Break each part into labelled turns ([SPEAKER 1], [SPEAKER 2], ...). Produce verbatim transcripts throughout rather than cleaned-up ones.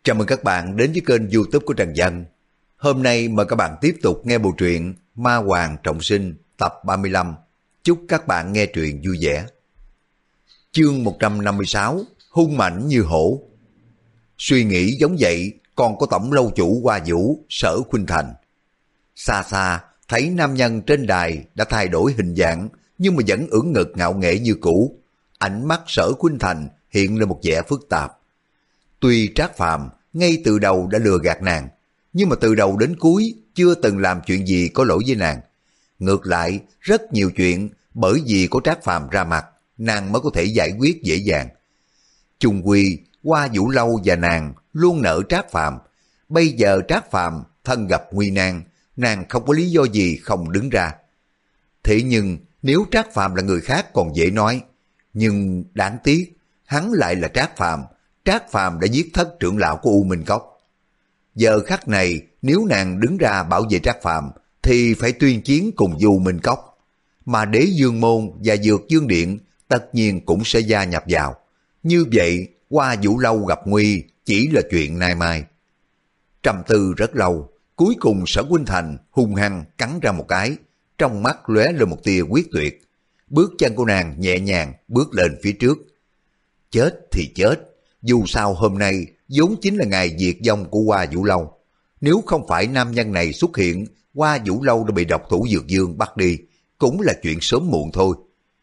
[SPEAKER 1] Chào mừng các bạn đến với kênh YouTube của Trần Dân. Hôm nay mời các bạn tiếp tục nghe bộ truyện Ma Hoàng Trọng Sinh tập ba mươi lăm. Chúc các bạn nghe truyện vui vẻ. Chương một trăm năm mươi sáu, hung mãnh như hổ. Suy nghĩ giống vậy còn có tổng lâu chủ Hoa Vũ Sở Khuynh Thành. Xa xa thấy nam nhân trên đài đã thay đổi hình dạng nhưng mà vẫn ưỡn ngực ngạo nghễ như cũ. Ánh mắt Sở Khuynh Thành hiện lên một vẻ phức tạp. Tuy Trác Phàm ngay từ đầu đã lừa gạt nàng, nhưng mà từ đầu đến cuối chưa từng làm chuyện gì có lỗi với nàng. Ngược lại, rất nhiều chuyện bởi vì có Trác Phàm ra mặt, nàng mới có thể giải quyết dễ dàng. Chung quy, Hoa Vũ Lâu và nàng luôn nợ Trác Phàm. Bây giờ Trác Phàm thân gặp nguy nan, nàng không có lý do gì không đứng ra. Thế nhưng nếu Trác Phàm là người khác còn dễ nói, nhưng đáng tiếc hắn lại là Trác Phàm. Trác Phàm đã giết thất trưởng lão của U Minh Cốc. Giờ khắc này nếu nàng đứng ra bảo vệ Trác Phàm thì phải tuyên chiến cùng U Minh Cốc, mà Đế Dương Môn và Dược Dương Điện tất nhiên cũng sẽ gia nhập vào. Như vậy Hoa Vũ Lâu gặp nguy chỉ là chuyện nay mai. Trầm tư rất lâu, cuối cùng Sở Khuynh Thành hung hăng cắn ra một cái, trong mắt lóe lên một tia quyết tuyệt. Bước chân của nàng nhẹ nhàng bước lên phía trước. Chết thì chết, dù sao hôm nay vốn chính là ngày diệt vong của Hoa Vũ Lâu. Nếu không phải nam nhân này xuất hiện, Hoa Vũ Lâu đã bị độc thủ Dược Dương bắt đi, cũng là chuyện sớm muộn thôi.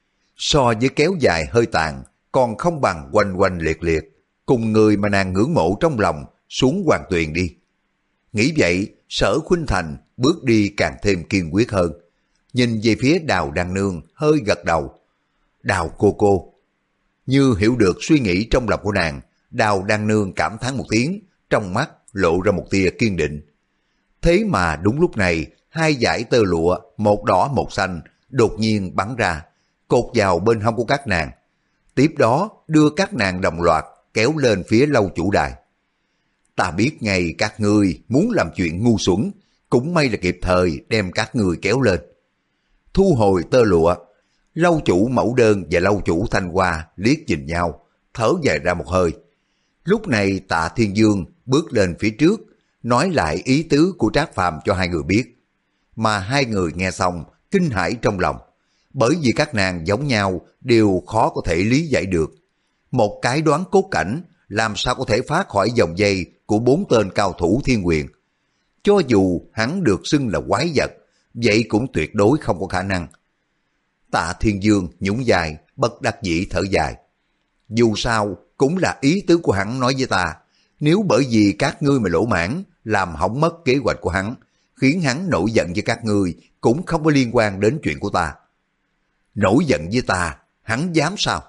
[SPEAKER 1] So với kéo dài hơi tàn, còn không bằng quanh quanh liệt liệt, cùng người mà nàng ngưỡng mộ trong lòng xuống hoàng tuyền đi. Nghĩ vậy, Sở Khuynh Thành bước đi càng thêm kiên quyết hơn. Nhìn về phía Đào Đan Nương hơi gật đầu. Đào cô cô. Như hiểu được suy nghĩ trong lòng của nàng, Đào Đan Nương cảm thán một tiếng, trong mắt lộ ra một tia kiên định. Thế mà đúng lúc này, hai dải tơ lụa, một đỏ một xanh, đột nhiên bắn ra, cột vào bên hông của các nàng. Tiếp đó đưa các nàng đồng loạt kéo lên phía lâu chủ đài. Ta biết ngay các ngươi muốn làm chuyện ngu xuẩn, cũng may là kịp thời đem các ngươi kéo lên. Thu hồi tơ lụa, lâu chủ Mẫu Đơn và lâu chủ Thanh Hoa liếc nhìn nhau, thở dài ra một hơi. Lúc này Tạ Thiên Dương bước lên phía trước, nói lại ý tứ của Trác Phàm cho hai người biết. Mà hai người nghe xong, kinh hãi trong lòng, bởi vì các nàng giống nhau đều khó có thể lý giải được. Một cái đoán cốt cảnh làm sao có thể phá khỏi vòng dây của bốn tên cao thủ thiên quyền. Cho dù hắn được xưng là quái vật, vậy cũng tuyệt đối không có khả năng. Tạ Thiên Dương nhún vai, bất đắc dĩ thở dài. Dù sao cũng là ý tứ của hắn nói với ta, nếu bởi vì các ngươi mà lỗ mãn, làm hỏng mất kế hoạch của hắn, khiến hắn nổi giận với các ngươi, cũng không có liên quan đến chuyện của ta. Nổi giận với ta, hắn dám sao?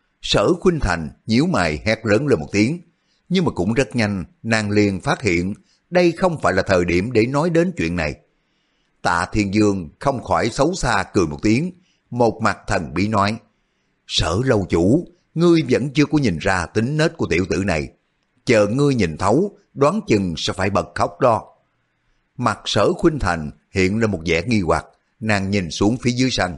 [SPEAKER 1] Sở Khuynh Thành nhíu mày hét lớn lên một tiếng, nhưng mà cũng rất nhanh, nàng liền phát hiện đây không phải là thời điểm để nói đến chuyện này. Tạ Thiên Dương không khỏi xấu xa cười một tiếng, một mặt thần bí nói, Sở lâu chủ, ngươi vẫn chưa có nhìn ra tính nết của tiểu tử này. Chờ ngươi nhìn thấu, đoán chừng sẽ phải bật khóc đó. Mặt Sở Khuynh Thành hiện lên một vẻ nghi hoặc, nàng nhìn xuống phía dưới sân.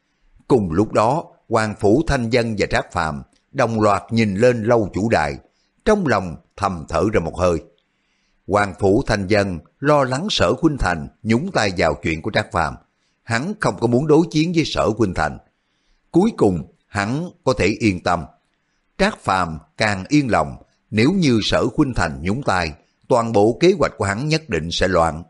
[SPEAKER 1] Cùng lúc đó, Hoàng Phủ Thanh Dân và Trác Phàm đồng loạt nhìn lên lâu chủ đài, trong lòng thầm thở ra một hơi. Hoàng Phủ Thanh Dân lo lắng Sở Khuynh Thành nhúng tay vào chuyện của Trác Phàm, hắn không có muốn đối chiến với Sở Khuynh Thành. Cuối cùng hắn có thể yên tâm. Trác Phàm càng yên lòng, nếu như Sở Khuynh Thành nhúng tay, toàn bộ kế hoạch của hắn nhất định sẽ loạn.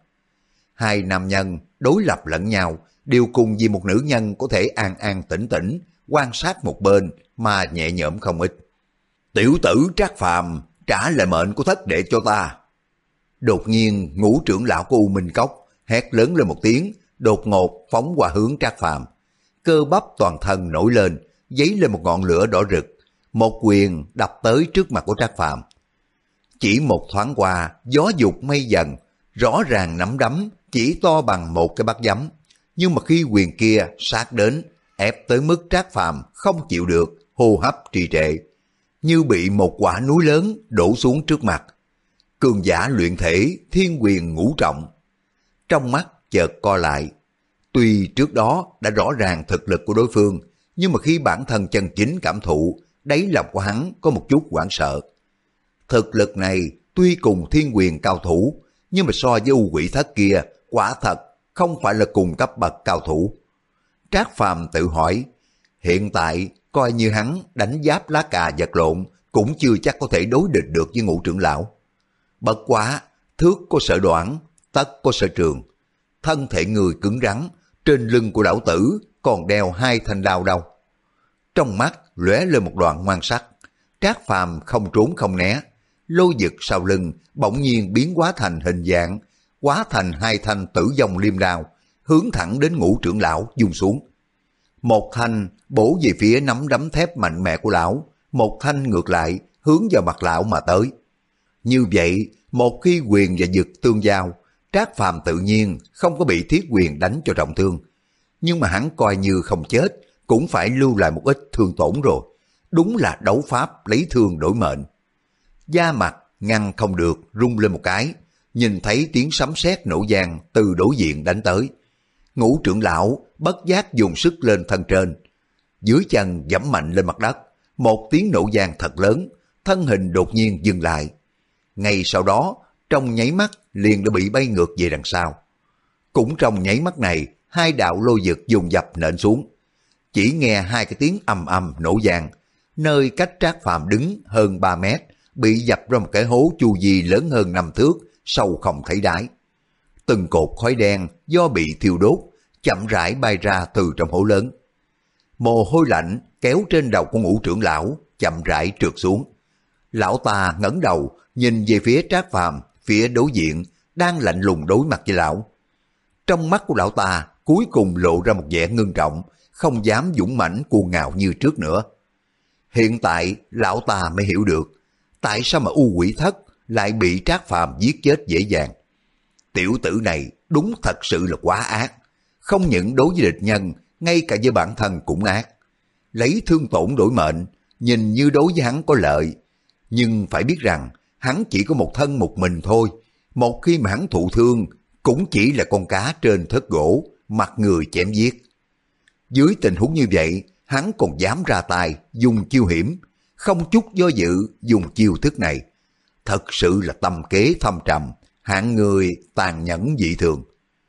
[SPEAKER 1] Hai nam nhân đối lập lẫn nhau, đều cùng vì một nữ nhân có thể an an tĩnh tĩnh, quan sát một bên mà nhẹ nhõm không ít. Tiểu tử Trác Phàm, trả lại mệnh của thất đệ cho ta. Đột nhiên ngũ trưởng lão của U Minh Cốc hét lớn lên một tiếng, đột ngột phóng qua hướng Trác Phàm. Cơ bắp toàn thân nổi lên, dấy lên một ngọn lửa đỏ rực, một quyền đập tới trước mặt của Trác Phàm. Chỉ một thoáng qua, gió dục mây dần, rõ ràng nắm đấm chỉ to bằng một cái bát giấm, nhưng mà khi quyền kia sát đến, ép tới mức Trác Phàm không chịu được, hô hấp trì trệ, như bị một quả núi lớn đổ xuống trước mặt. Cường giả luyện thể, thiên quyền ngũ trọng. Trong mắt chợt co lại. Tuy trước đó đã rõ ràng thực lực của đối phương, nhưng mà khi bản thân chân chính cảm thụ, đáy lòng của hắn có một chút hoảng sợ. Thực lực này tuy cùng thiên quyền cao thủ, nhưng mà so với U Quỷ Thất kia, quả thật không phải là cùng cấp bậc cao thủ. Trác Phàm tự hỏi, hiện tại coi như hắn đánh giáp lá cà vật lộn cũng chưa chắc có thể đối địch được với Ngũ trưởng lão. Bất quá, thước có sở đoạn, tất có sở trường. Thân thể người cứng rắn, trên lưng của lão tử còn đeo hai thanh đao đâu. Trong mắt lóe lên một đoạn ngoan sắc, Trác Phàm không trốn không né, lôi vực sau lưng bỗng nhiên biến hóa thành hình dạng, hóa thành hai thanh tử vong liêm đao, hướng thẳng đến Ngũ trưởng lão dung xuống. Một thanh bổ về phía nắm đấm thép mạnh mẽ của lão, một thanh ngược lại hướng vào mặt lão mà tới. Như vậy, một khi quyền và dực tương giao, Trác Phàm tự nhiên không có bị thiết quyền đánh cho trọng thương. Nhưng mà hắn coi như không chết, cũng phải lưu lại một ít thương tổn rồi. Đúng là đấu pháp lấy thương đổi mệnh. Da mặt ngăn không được rung lên một cái, nhìn thấy tiếng sấm sét nổ vang từ đối diện đánh tới. Ngũ trưởng lão bất giác dùng sức lên thân trên, dưới chân giẫm mạnh lên mặt đất, một tiếng nổ vang thật lớn, thân hình đột nhiên dừng lại. Ngay sau đó, trong nháy mắt liền đã bị bay ngược về đằng sau. Cũng trong nháy mắt này, hai đạo lôi vực dùng dập nện xuống. Chỉ nghe hai cái tiếng ầm ầm nổ vang, nơi cách Trác Phàm đứng hơn ba mét, bị dập ra một cái hố chu vi lớn hơn năm thước, sâu không thấy đáy. Từng cột khói đen do bị thiêu đốt, chậm rãi bay ra từ trong hố lớn. Mồ hôi lạnh kéo trên đầu của Ngũ trưởng lão, chậm rãi trượt xuống. Lão ta ngẩng đầu, nhìn về phía Trác Phàm, phía đối diện, đang lạnh lùng đối mặt với lão. Trong mắt của lão ta, cuối cùng lộ ra một vẻ ngưng trọng, không dám dũng mãnh cuồng ngạo như trước nữa. Hiện tại, lão ta mới hiểu được, tại sao mà U Quỷ Thất lại bị Trác Phàm giết chết dễ dàng. Tiểu tử này đúng thật sự là quá ác, không những đối với địch nhân, ngay cả với bản thân cũng ác. Lấy thương tổn đổi mệnh, nhìn như đối với hắn có lợi, nhưng phải biết rằng hắn chỉ có một thân một mình thôi. Một khi mà hắn thụ thương, cũng chỉ là con cá trên thớt gỗ, mặt người chém giết. Dưới tình huống như vậy, hắn còn dám ra tay, dùng chiêu hiểm, không chút do dự dùng chiêu thức này. Thật sự là tâm kế thâm trầm, hạng người tàn nhẫn dị thường.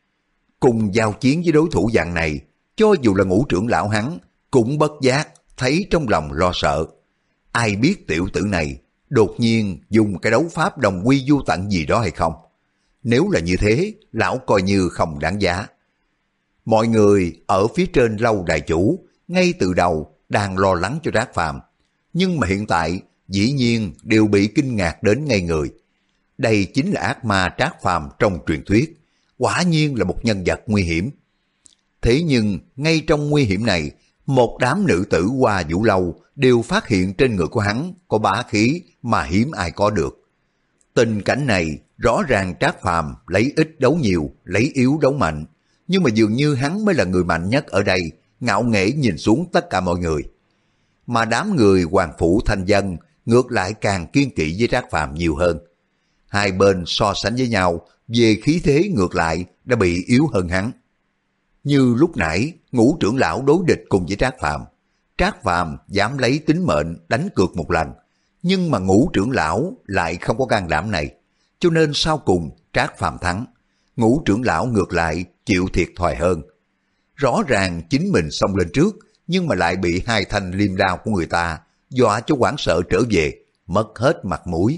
[SPEAKER 1] Cùng giao chiến với đối thủ dạng này, cho dù là Ngũ trưởng lão hắn, cũng bất giác thấy trong lòng lo sợ. Ai biết tiểu tử này đột nhiên dùng cái đấu pháp đồng quy vô tận gì đó hay không? Nếu là như thế, lão coi như không đáng giá. Mọi người ở phía trên lâu đài chủ, ngay từ đầu đang lo lắng cho Trác Phàm, nhưng mà hiện tại dĩ nhiên đều bị kinh ngạc đến ngây người. Đây chính là ác ma Trác Phàm trong truyền thuyết, quả nhiên là một nhân vật nguy hiểm. Thế nhưng ngay trong nguy hiểm này, một đám nữ tử Hoa Vũ Lâu đều phát hiện trên người của hắn có bá khí mà hiếm ai có được. Tình cảnh này rõ ràng Trác Phàm lấy ít đấu nhiều, lấy yếu đấu mạnh, nhưng mà dường như hắn mới là người mạnh nhất ở đây, ngạo nghễ nhìn xuống tất cả mọi người. Mà đám người Hoàng Phủ Thanh Dân ngược lại càng kiên kỵ với Trác Phàm nhiều hơn. Hai bên so sánh với nhau, về khí thế ngược lại đã bị yếu hơn hắn. Như lúc nãy, Ngũ trưởng lão đối địch cùng với Trác Phàm, Trác Phàm dám lấy tính mệnh đánh cược một lần, nhưng mà Ngũ trưởng lão lại không có can đảm này, cho nên sau cùng Trác Phàm thắng. Ngũ trưởng lão ngược lại chịu thiệt thòi hơn. Rõ ràng chính mình xông lên trước, nhưng mà lại bị hai thanh liêm đao của người ta dọa cho hoảng sợ trở về, mất hết mặt mũi.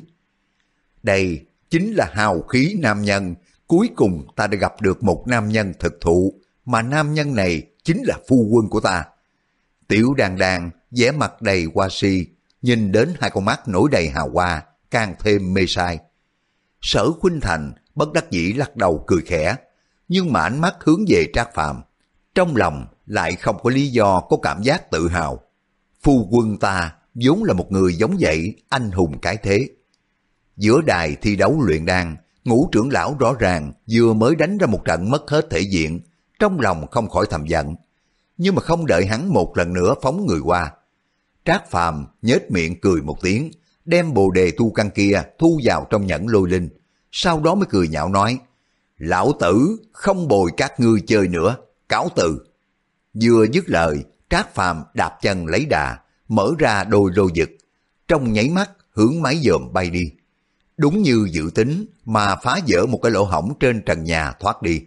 [SPEAKER 1] Đây chính là hào khí nam nhân, cuối cùng ta đã gặp được một nam nhân thực thụ, mà nam nhân này chính là phu quân của ta. Tiểu Đàn Đàn vẻ mặt đầy hoa si, nhìn đến hai con mắt nổi đầy hào hoa, càng thêm mê sai. Sở Khuynh Thành bất đắc dĩ lắc đầu cười khẽ, nhưng mà ánh mắt hướng về Trác Phàm, trong lòng lại không có lý do có cảm giác tự hào. Phu quân ta vốn là một người giống vậy, anh hùng cái thế. Giữa đài thi đấu luyện đan, Ngũ trưởng lão rõ ràng vừa mới đánh ra một trận mất hết thể diện, trong lòng không khỏi thầm giận. Nhưng mà không đợi hắn một lần nữa phóng người qua, Trác Phàm nhếch miệng cười một tiếng, đem bồ đề tu căn kia thu vào trong nhẫn lôi linh, sau đó mới cười nhạo nói: lão tử không bồi các ngươi chơi nữa, cáo từ. Vừa dứt lời, Trác Phàm đạp chân lấy đà, mở ra đôi lô vực, trong nháy mắt hướng mái dòm bay đi. đúng như dự tính mà phá vỡ một cái lỗ hổng trên trần nhà thoát đi.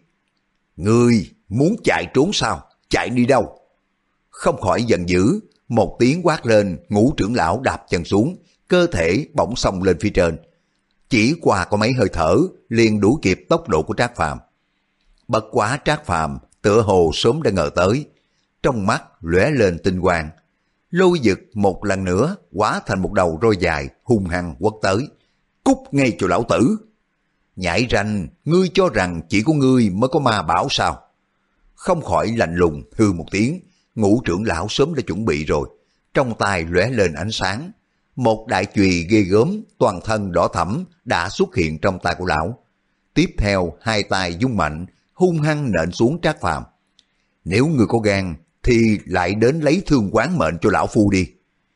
[SPEAKER 1] Ngươi muốn chạy trốn sao? Chạy đi đâu? Không khỏi giận dữ, một tiếng quát lên, Ngũ trưởng lão đạp chân xuống, cơ thể bỗng xông lên phía trên. Chỉ qua có mấy hơi thở, liền đuổi kịp tốc độ của Trác Phàm. Bất quá Trác Phàm tựa hồ sớm đã ngờ tới, trong mắt lóe lên tinh quang. Lôi vực một lần nữa hóa thành một đầu roi dài hung hăng quất tới. Cút ngay cho lão tử! Nhãi ranh, ngươi cho rằng chỉ có ngươi mới có ma bảo sao? Không khỏi lạnh lùng hư một tiếng, Ngũ trưởng lão sớm đã chuẩn bị rồi, trong tay lóe lên ánh sáng. Một đại chùy ghê gớm, toàn thân đỏ thẫm đã xuất hiện trong tay của lão. Tiếp theo hai tay vung mạnh, hung hăng nện xuống Trác Phàm. Nếu ngươi có gan thì lại đến lấy thương quán mệnh cho lão phu đi.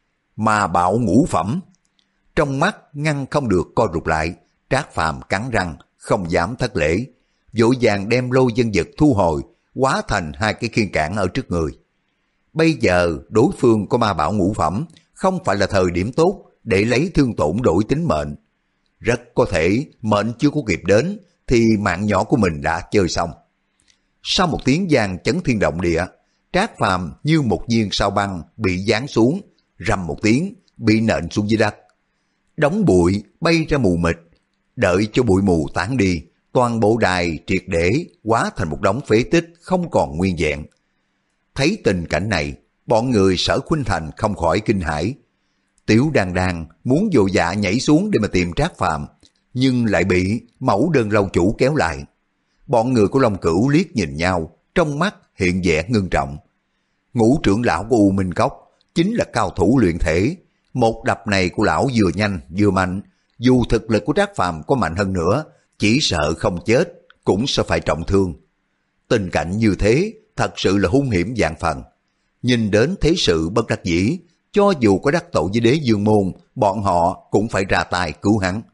[SPEAKER 1] Ma bảo ngũ phẩm. Trong mắt ngăn không được co rụt lại, Trác Phàm cắn răng, không dám thất lễ, vội vàng đem lôi dân vật thu hồi, hóa thành hai cái khiên cản ở trước người. Bây giờ đối phương có ma bảo ngũ phẩm, không phải là thời điểm tốt để lấy thương tổn đổi tính mệnh. Rất có thể mệnh chưa có kịp đến thì mạng nhỏ của mình đã chơi xong. Sau một tiếng vang chấn thiên động địa, Trác Phàm như một viên sao băng bị giáng xuống, rầm một tiếng bị nện xuống dưới đất. Đống bụi bay ra mù mịt, đợi cho bụi mù tán đi, toàn bộ đài triệt để hóa thành một đống phế tích không còn nguyên vẹn. Thấy tình cảnh này, bọn người Sở Khuynh Thành không khỏi kinh hãi. Tiểu Đan Đan muốn vội dạ nhảy xuống để mà tìm Trác Phàm, nhưng lại bị Mẫu Đơn lâu chủ kéo lại. Bọn người của Long Cửu liếc nhìn nhau, trong mắt hiện vẻ ngưng trọng. Ngũ trưởng lão của U Minh Cốc chính là cao thủ luyện thể, một đập này của lão vừa nhanh vừa mạnh, dù thực lực của Trác Phàm có mạnh hơn nữa, chỉ sợ không chết cũng sẽ phải trọng thương. Tình cảnh như thế thật sự là hung hiểm vạn phần. Nhìn đến thế sự bất đắc dĩ, cho dù có đắc tội với Đế Dương môn, bọn họ cũng phải ra tay cứu hắn.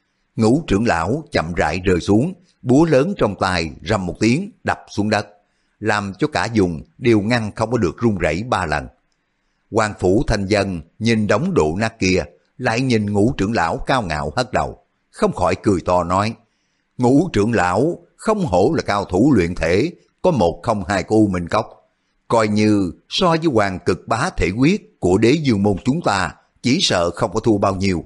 [SPEAKER 1] Ngũ trưởng lão chậm rãi rơi xuống, búa lớn trong tay rầm một tiếng đập xuống đất, làm cho cả vùng đều ngăn không có được rung rẩy ba lần. Hoàng Phủ Thanh Dân nhìn đống đổ nát kia, lại nhìn Ngũ trưởng lão cao ngạo hất đầu, không khỏi cười to nói: Ngũ trưởng lão không hổ là cao thủ luyện thể, có một không hai của U Minh Cốc, coi như so với hoàng cực bá thể quyết của Đế Dương môn chúng ta, chỉ sợ không có thua bao nhiêu.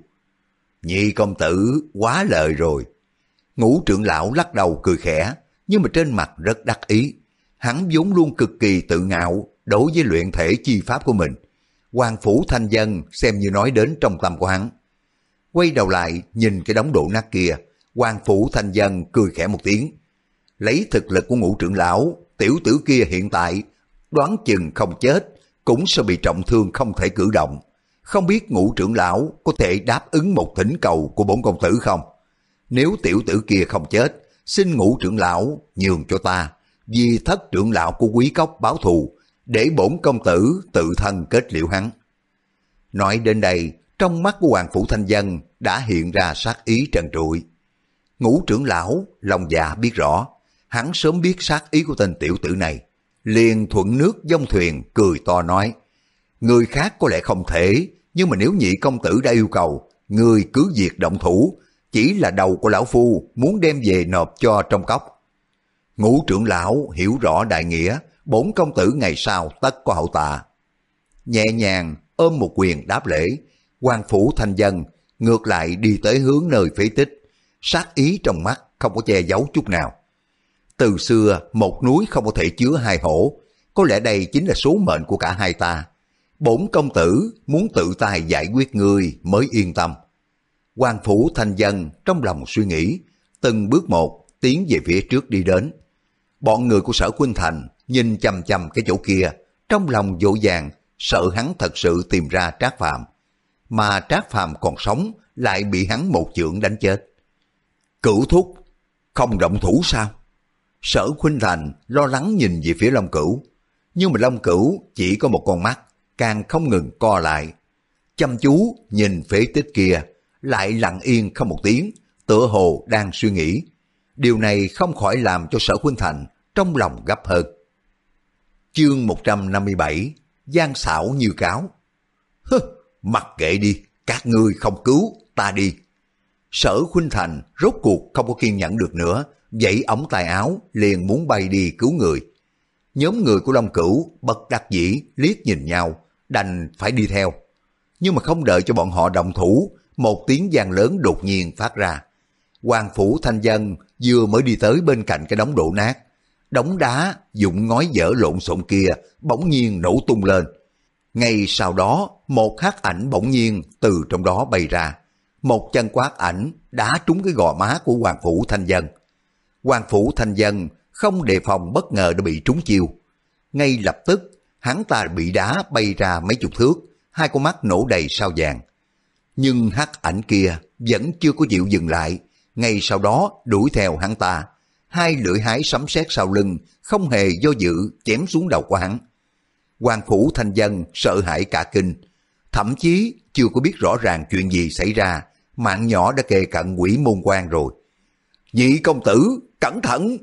[SPEAKER 1] Nhị công tử quá lời rồi. Ngũ trưởng lão lắc đầu cười khẽ, nhưng mà trên mặt rất đắc ý. Hắn vốn luôn cực kỳ tự ngạo đối với luyện thể chi pháp của mình. Hoàng Phủ Thanh Dân xem như nói đến trong tâm của hắn. Quay đầu lại nhìn cái đống đổ nát kia, Hoàng Phủ Thanh Dân cười khẽ một tiếng. Lấy thực lực của Ngũ trưởng lão, tiểu tử kia hiện tại đoán chừng không chết, cũng sẽ bị trọng thương không thể cử động. Không biết Ngũ trưởng lão có thể đáp ứng một thỉnh cầu của bổn công tử không? Nếu tiểu tử kia không chết, xin Ngũ trưởng lão nhường cho ta, vì thất trưởng lão của Quý Cốc báo thù, để bổn công tử tự thân kết liễu hắn. Nói đến đây, trong mắt của Hoàng Phủ Thanh Dân đã hiện ra sát ý trần trụi. Ngũ trưởng lão lòng dạ biết rõ, hắn sớm biết sát ý của tên tiểu tử này, liền thuận nước dông thuyền cười to nói: người khác có lẽ không thể, nhưng mà nếu nhị công tử đã yêu cầu, người cứ việc động thủ, chỉ là đầu của lão phu muốn đem về nộp cho trong cốc. Ngũ trưởng lão hiểu rõ đại nghĩa, bổn công tử ngày sau tất có hậu tạ. Nhẹ nhàng ôm một quyền đáp lễ, Hoàng Phủ Thanh Dân ngược lại đi tới hướng nơi phế tích, sát ý trong mắt không có che giấu chút nào. Từ xưa một núi không có thể chứa hai hổ, có lẽ đây chính là số mệnh của cả hai ta. Bổn công tử muốn tự tay giải quyết ngươi mới yên tâm. Hoàng Phủ Thanh Dân trong lòng suy nghĩ, từng bước một tiến về phía trước đi đến. Bọn người của Sở Khuynh Thành nhìn chằm chằm cái chỗ kia, trong lòng dỗ dàng, sợ hắn thật sự tìm ra Trác Phàm, mà Trác Phàm còn sống lại bị hắn một chưởng đánh chết. Cửu thúc, không động thủ sao? Sở Khuynh Thành lo lắng nhìn về phía Long Cửu, nhưng mà Long Cửu chỉ có một con mắt, càng không ngừng co lại, chăm chú nhìn phế tích kia, lại lặng yên không một tiếng, tựa hồ đang suy nghĩ. Điều này không khỏi làm cho Sở Khuynh Thành trong lòng gấp hơn. Chương một trăm năm mươi bảy, gian xảo như cáo. Hứ, mặc kệ đi, các ngươi không cứu, ta đi. Sở Khuynh Thành rốt cuộc không có kiên nhẫn được nữa, vẫy ống tay áo liền muốn bay đi cứu người. Nhóm người của Long Cửu bất đắc dĩ liếc nhìn nhau, đành phải đi theo. Nhưng mà không đợi cho bọn họ động thủ, một tiếng vang lớn đột nhiên phát ra. Hoàng Phủ Thanh Dân vừa mới đi tới bên cạnh cái đống đổ nát, đống đá dụng ngói dở lộn xộn kia bỗng nhiên nổ tung lên. Ngay sau đó, một hắc ảnh bỗng nhiên từ trong đó bay ra. Một chân quát ảnh đá trúng cái gò má của Hoàng Phủ Thanh Dân. Hoàng Phủ Thanh Dân không đề phòng bất ngờ đã bị trúng chiêu. Ngay lập tức, hắn ta bị đá bay ra mấy chục thước, hai con mắt nổ đầy sao vàng. Nhưng hắc ảnh kia vẫn chưa có chịu dừng lại, ngay sau đó đuổi theo hắn ta. Hai lưỡi hái sấm sét sau lưng, không hề do dự chém xuống đầu của hắn. Hoàng Phủ Thanh Dân sợ hãi cả kinh, thậm chí chưa có biết rõ ràng chuyện gì xảy ra, mạng nhỏ đã kề cận Quỷ Môn Quan rồi. Nhị công tử, cẩn thận!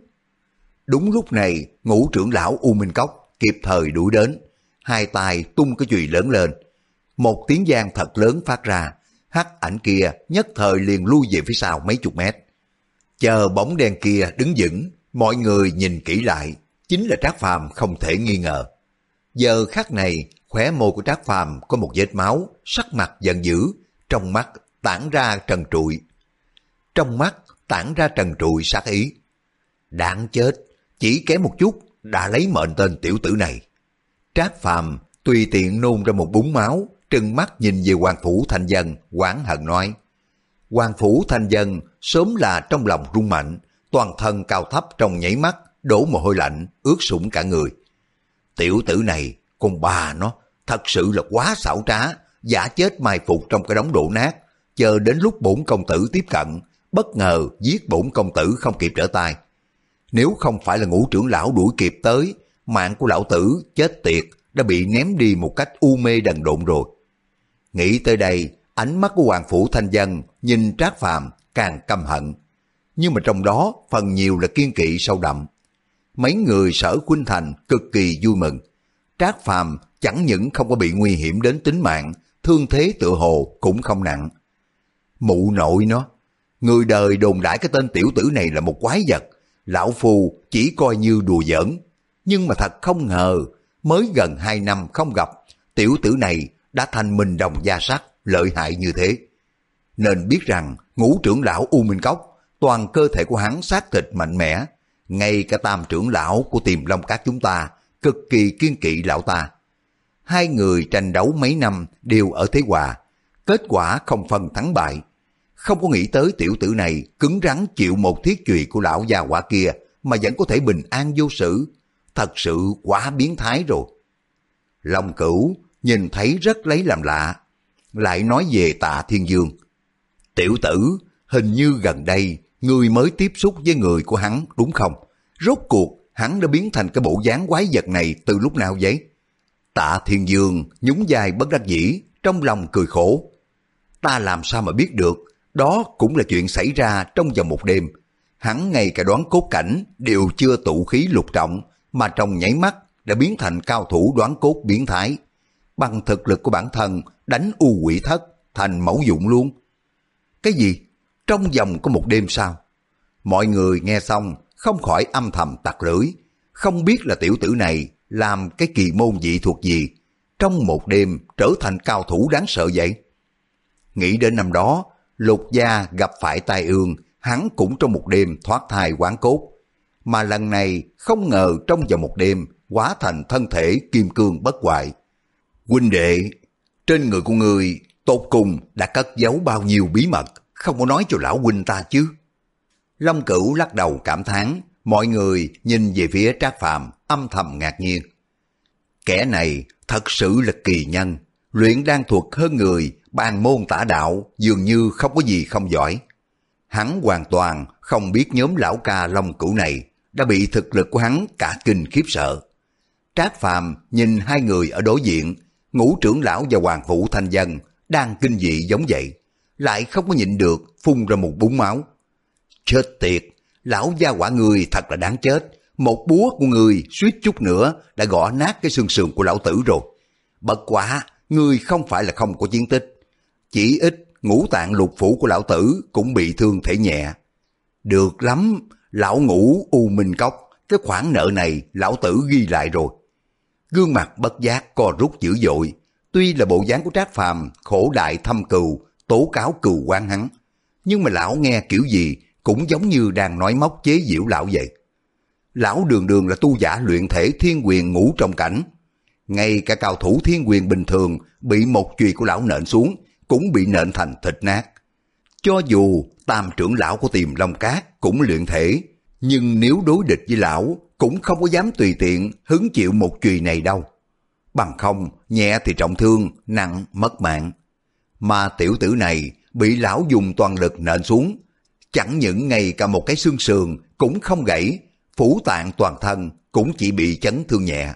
[SPEAKER 1] Đúng lúc này, Ngũ trưởng lão U Minh Cốc kịp thời đuổi đến, hai tay tung cái chùy lớn lên. Một tiếng vang thật lớn phát ra, hắc ảnh kia nhất thời liền lui về phía sau mấy chục mét. Chờ bóng đen kia đứng vững, mọi người nhìn kỹ lại, chính là Trác Phàm không thể nghi ngờ. Giờ khắc này, khóe môi của Trác Phàm có một vết máu, sắc mặt giận dữ, trong mắt tản ra trần trụi. Trong mắt tản ra trần trụi sát ý. Đáng chết, chỉ kém một chút đã lấy mệnh tên tiểu tử này. Trác Phàm tùy tiện nôn ra một búng máu, trừng mắt nhìn về Hoàng Phủ Thanh Dân, oán hận nói. Hoàng Phủ Thanh Dân sớm là trong lòng rung mạnh, toàn thân cao thấp trong nháy mắt, đổ mồ hôi lạnh, ướt sũng cả người. Tiểu tử này, con bà nó, thật sự là quá xảo trá, giả chết mai phục trong cái đống đổ nát, chờ đến lúc bổn công tử tiếp cận, bất ngờ giết bổn công tử không kịp trở tay. Nếu không phải là Ngũ trưởng lão đuổi kịp tới, mạng của lão tử chết tiệt đã bị ném đi một cách u mê đần độn rồi. Nghĩ tới đây, ánh mắt của Hoàng Phủ Thanh Dân nhìn Trác Phàm càng căm hận, nhưng mà trong đó phần nhiều là kiên kỵ sâu đậm. Mấy người Sở Khuynh Thành cực kỳ vui mừng. Trác Phàm chẳng những không có bị nguy hiểm đến tính mạng, thương thế tựa hồ cũng không nặng. Mụ nội nó, người đời đồn đãi cái tên tiểu tử này là một quái vật, lão phu chỉ coi như đùa giỡn, nhưng mà thật không ngờ, mới gần hai năm không gặp, tiểu tử này đã thành mình đồng gia sắt, lợi hại như thế. Nên biết rằng Ngũ trưởng lão U Minh Cốc, toàn cơ thể của hắn xác thịt mạnh mẽ, ngay cả Tam trưởng lão của Tiềm Long Các chúng ta cực kỳ kiên kỵ lão ta. Hai người tranh đấu mấy năm đều ở thế hòa, kết quả không phân thắng bại. Không có nghĩ tới tiểu tử này cứng rắn chịu một thiết chùy của lão già quả kia mà vẫn có thể bình an vô sự, thật sự quá biến thái rồi. Long Cửu nhìn thấy rất lấy làm lạ, lại nói về Tạ Thiên Dương. Tiểu tử, hình như gần đây người mới tiếp xúc với người của hắn đúng không? Rốt cuộc hắn đã biến thành cái bộ dáng quái vật này từ lúc nào vậy? Tạ Thiên Dương nhún vai bất đắc dĩ, trong lòng cười khổ. Ta làm sao mà biết được, đó cũng là chuyện xảy ra trong vòng một đêm. Hắn ngay cả đoán cốt cảnh đều chưa tụ khí lục trọng, mà trong nháy mắt đã biến thành cao thủ đoán cốt biến thái. Bằng thực lực của bản thân đánh u quỷ thất thành mẫu dụng luôn. Cái gì? Trong vòng có một đêm sao? Mọi người nghe xong không khỏi âm thầm tặc lưỡi, không biết là tiểu tử này làm cái kỳ môn dị thuật gì, trong một đêm trở thành cao thủ đáng sợ vậy. Nghĩ đến năm đó, Lục gia gặp phải tai ương, hắn cũng trong một đêm thoát thai hoán cốt, mà lần này không ngờ trong vòng một đêm hóa thành thân thể kim cương bất hoại. Huynh đệ, trên người của người tột cùng đã cất giấu bao nhiêu bí mật, không có nói cho lão huynh ta chứ? Long Cửu lắc đầu cảm thán, mọi người nhìn về phía Trác Phàm âm thầm ngạc nhiên. Kẻ này thật sự là kỳ nhân, luyện đan thuật hơn người, bàn môn tả đạo dường như không có gì không giỏi. Hắn hoàn toàn không biết nhóm lão ca Long Cửu này đã bị thực lực của hắn cả kinh khiếp sợ. Trác Phàm nhìn hai người ở đối diện, Ngũ trưởng lão và Hoàng Phủ Thanh Dân đang kinh dị giống vậy, lại không có nhịn được phun ra một búng máu. Chết tiệt, lão gia hỏa người thật là đáng chết, một búa của người suýt chút nữa đã gõ nát cái xương sườn của lão tử rồi. Bất quá, người không phải là không có chiến tích, chỉ ít ngũ tạng lục phủ của lão tử cũng bị thương thể nhẹ. Được lắm, lão Ngũ U Minh Cốc, cái khoản nợ này lão tử ghi lại rồi. Gương mặt bất giác co rút dữ dội, tuy là bộ dáng của Trác Phàm khổ đại thâm cừu, tố cáo cừu oán hắn, nhưng mà lão nghe kiểu gì cũng giống như đang nói móc chế giễu lão vậy. Lão đường đường là tu giả luyện thể thiên quyền ngũ trọng cảnh, ngay cả cao thủ thiên quyền bình thường bị một chùy của lão nện xuống cũng bị nện thành thịt nát. Cho dù tam trưởng lão của Tiềm Long Cát cũng luyện thể, nhưng nếu đối địch với lão cũng không có dám tùy tiện hứng chịu một chùy này đâu. Bằng không, nhẹ thì trọng thương, nặng mất mạng. Mà tiểu tử này bị lão dùng toàn lực nện xuống, chẳng những ngay cả một cái xương sườn cũng không gãy, phủ tạng toàn thân cũng chỉ bị chấn thương nhẹ.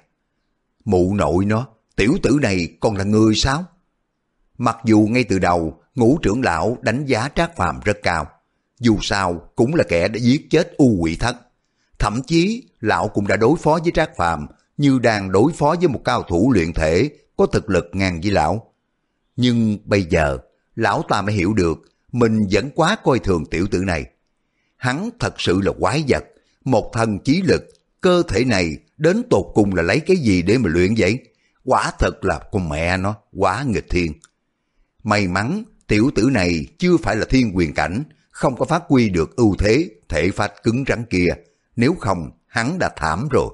[SPEAKER 1] Mụ nội nó, tiểu tử này còn là người sao? Mặc dù ngay từ đầu Ngũ trưởng lão đánh giá Trác Phàm rất cao, dù sao cũng là kẻ đã giết chết U Quỷ Thất. Thậm chí lão cũng đã đối phó với Trác Phàm như đang đối phó với một cao thủ luyện thể có thực lực ngang với lão. Nhưng bây giờ lão ta mới hiểu được mình vẫn quá coi thường tiểu tử này. Hắn thật sự là quái vật, một thân chí lực, cơ thể này đến tột cùng là lấy cái gì để mà luyện vậy? Quả thật là con mẹ nó, quá nghịch thiên. May mắn tiểu tử này chưa phải là thiên quyền cảnh, không có phát huy được ưu thế thể phách cứng rắn kia, nếu không hắn đã thảm rồi.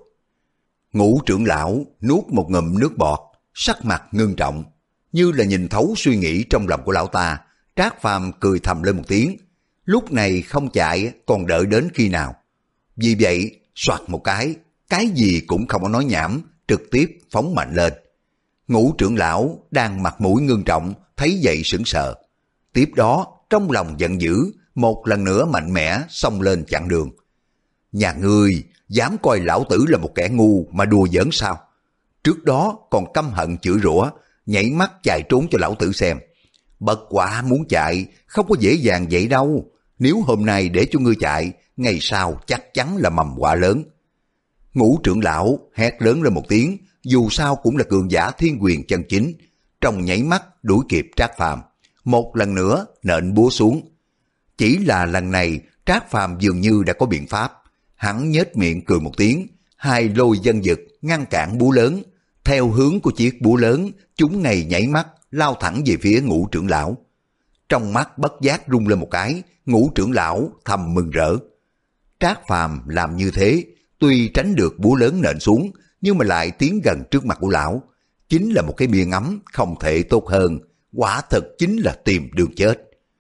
[SPEAKER 1] Ngũ trưởng lão nuốt một ngụm nước bọt, sắc mặt ngưng trọng, như là nhìn thấu suy nghĩ trong lòng của lão ta. Trác Phàm cười thầm lên một tiếng, lúc này không chạy còn đợi đến khi nào. Vì vậy soạt một cái, cái gì cũng không có nói nhảm, trực tiếp phóng mạnh lên. Ngũ trưởng lão đang mặt mũi ngưng trọng, thấy vậy sững sờ. Tiếp đó trong lòng giận dữ, một lần nữa mạnh mẽ xông lên chặn đường. Nhà ngươi dám coi lão tử là một kẻ ngu mà đùa giỡn sao? Trước đó còn căm hận chửi rủa, nhảy mắt chạy trốn cho lão tử xem. Bất quả muốn chạy không có dễ dàng vậy đâu. Nếu hôm nay để cho ngươi chạy, ngày sau chắc chắn là mầm họa lớn. Ngũ trưởng lão hét lớn lên một tiếng, dù sao cũng là cường giả thiên quyền chân chính, trong nháy mắt đuổi kịp Trác Phàm, một lần nữa nện búa xuống. Chỉ là lần này Trác Phàm dường như đã có biện pháp, hắn nhếch miệng cười một tiếng, hai lôi dân dực ngăn cản búa lớn, theo hướng của chiếc búa lớn, chúng ngay nhảy mắt lao thẳng về phía Ngũ trưởng lão. Trong mắt bất giác rung lên một cái, Ngũ trưởng lão thầm mừng rỡ. Trác Phàm làm như thế, tuy tránh được búa lớn nện xuống, nhưng mà lại tiến gần trước mặt của lão, chính là một cái bia ngắm không thể tốt hơn, quả thật chính là tìm đường chết.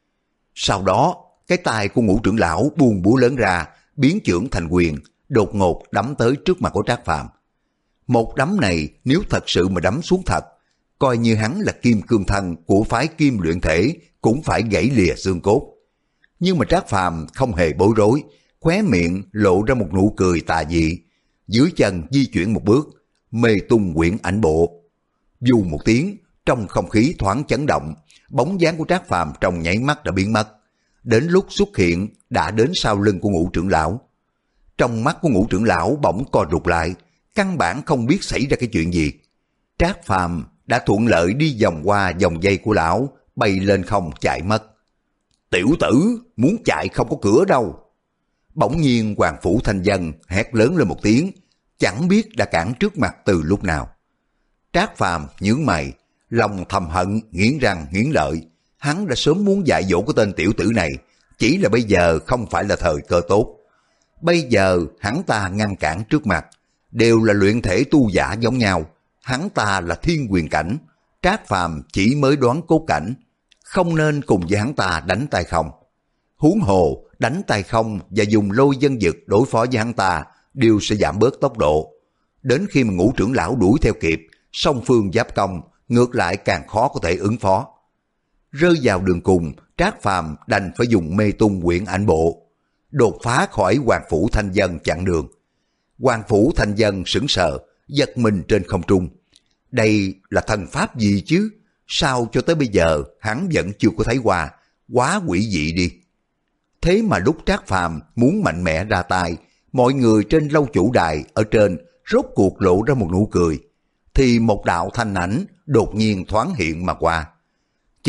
[SPEAKER 1] Sau đó, cái tay của Ngũ trưởng lão buông búa lớn ra, biến chưởng thành quyền, đột ngột đấm tới trước mặt của Trác Phàm. Một đấm này nếu thật sự mà đấm xuống thật, coi như hắn là kim cương thân của phái kim luyện thể cũng phải gãy lìa xương cốt. Nhưng mà Trác Phàm không hề bối rối, khóe miệng lộ ra một nụ cười tà dị, dưới chân di chuyển một bước, mê tung quyển ảnh bộ. Dù một tiếng, trong không khí thoáng chấn động, bóng dáng của Trác Phàm trong nháy mắt đã biến mất. Đến lúc xuất hiện đã đến sau lưng của Ngũ trưởng lão. Trong mắt của Ngũ trưởng lão bỗng co rụt lại, căn bản không biết xảy ra cái chuyện gì. Trác Phàm đã thuận lợi đi vòng qua vòng dây của lão, bay lên không chạy mất. Tiểu tử, muốn chạy không có cửa đâu. Bỗng nhiên Hoàng Phủ Thanh Dân hét lớn lên một tiếng, chẳng biết đã cản trước mặt từ lúc nào. Trác Phàm nhướng mày, lòng thầm hận, nghiến răng nghiến lợi. Hắn đã sớm muốn dạy dỗ cái tên tiểu tử này, chỉ là bây giờ không phải là thời cơ tốt. Bây giờ hắn ta ngăn cản trước mặt, đều là luyện thể tu giả giống nhau. Hắn ta là thiên quyền cảnh, Trác Phàm chỉ mới đoán cốt cảnh, không nên cùng với hắn ta đánh tay không. Huống hồ đánh tay không và dùng lôi dân dực đối phó với hắn ta đều sẽ giảm bớt tốc độ. Đến khi mà Ngũ trưởng lão đuổi theo kịp, song phương giáp công, ngược lại càng khó có thể ứng phó. Rơi vào đường cùng, Trác Phàm đành phải dùng mê tung quyển ảnh bộ, đột phá khỏi Hoàng Phủ Thanh Dân chặn đường. Hoàng Phủ Thanh Dân sững sờ, giật mình trên không trung. Đây là thần pháp gì chứ? Sao cho tới bây giờ hắn vẫn chưa có thấy qua, quá quỷ dị đi. Thế mà lúc Trác Phàm muốn mạnh mẽ ra tay, mọi người trên lâu chủ đài ở trên rốt cuộc lộ ra một nụ cười, thì một đạo thanh ảnh đột nhiên thoáng hiện mà qua. Chỉ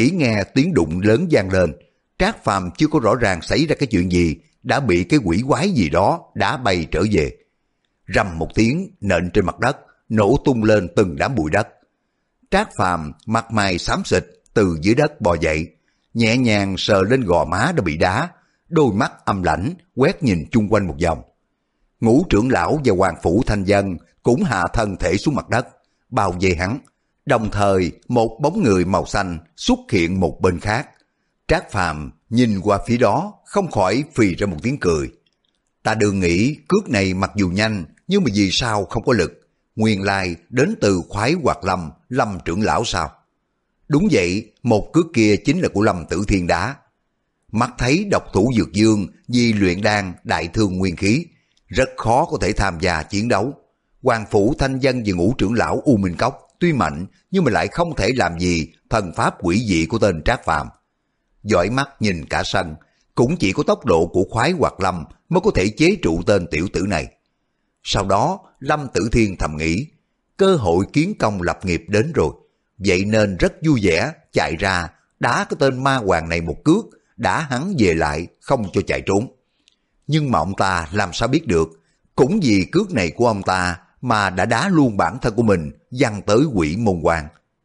[SPEAKER 1] Chỉ nghe tiếng đụng lớn vang lên, Trác Phàm chưa có rõ ràng xảy ra cái chuyện gì, đã bị cái quỷ quái gì đó đá bay trở về. Rầm một tiếng, nện trên mặt đất, nổ tung lên từng đám bụi đất. Trác Phàm mặt mày xám xịt từ dưới đất bò dậy, nhẹ nhàng sờ lên gò má đã bị đá, đôi mắt âm lãnh quét nhìn chung quanh một vòng. Ngũ trưởng lão và Hoàng Phủ Thanh Dân cũng hạ thân thể xuống mặt đất, bao vây hắn. Đồng thời một bóng người màu xanh xuất hiện một bên khác. Trác Phàm nhìn qua phía đó không khỏi phì ra một tiếng cười. Ta đừng nghĩ cước này mặc dù nhanh nhưng mà vì sao không có lực? Nguyên lai đến từ Khoái Hoạt Lâm, Lâm trưởng lão sao? Đúng vậy, một cước kia chính là của Lâm Tử Thiên đá. Mắt thấy độc thủ Dược Dương vì luyện đan đại thương nguyên khí, rất khó có thể tham gia chiến đấu. Hoàng Phủ Thanh Dân và Ngũ trưởng lão U Minh Cốc tuy mạnh nhưng mà lại không thể làm gì thần pháp quỷ dị của tên Trác Phàm. Dõi mắt nhìn cả sân, cũng chỉ có tốc độ của Khoái Hoạt Lâm mới có thể chế trụ tên tiểu tử này. Sau đó Lâm Tử Thiên thầm nghĩ, cơ hội kiến công lập nghiệp đến rồi, vậy nên rất vui vẻ chạy ra đá cái tên ma hoàng này một cước, đá hắn về lại không cho chạy trốn. Nhưng mà ông ta làm sao biết được, cũng vì cước này của ông ta mà đã đá luôn bản thân của mình văng tới Quỷ Môn Quan.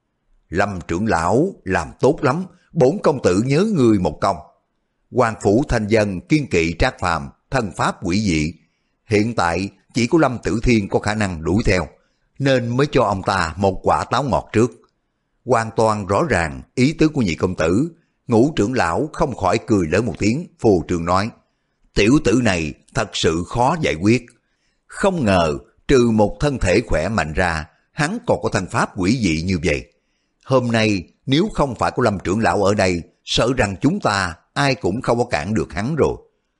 [SPEAKER 1] Lâm trưởng lão làm tốt lắm, bổn công tử nhớ người một công. Hoàng Phủ Thanh Dân kiên kỵ Trác Phàm thân pháp quỷ dị, hiện tại chỉ có Lâm Tử Thiên có khả năng đuổi theo, nên mới cho ông ta một quả táo ngọt trước. Hoàn toàn rõ ràng ý tứ của nhị công tử. Ngũ trưởng lão không khỏi cười lớn một tiếng, phù trương nói, tiểu tử này thật sự khó giải quyết. Không ngờ trừ một thân thể khỏe mạnh ra, hắn còn có thân pháp quỷ dị như vậy. Hôm nay nếu không phải có Lâm trưởng lão ở đây, sợ rằng chúng ta ai cũng không có cản được hắn rồi.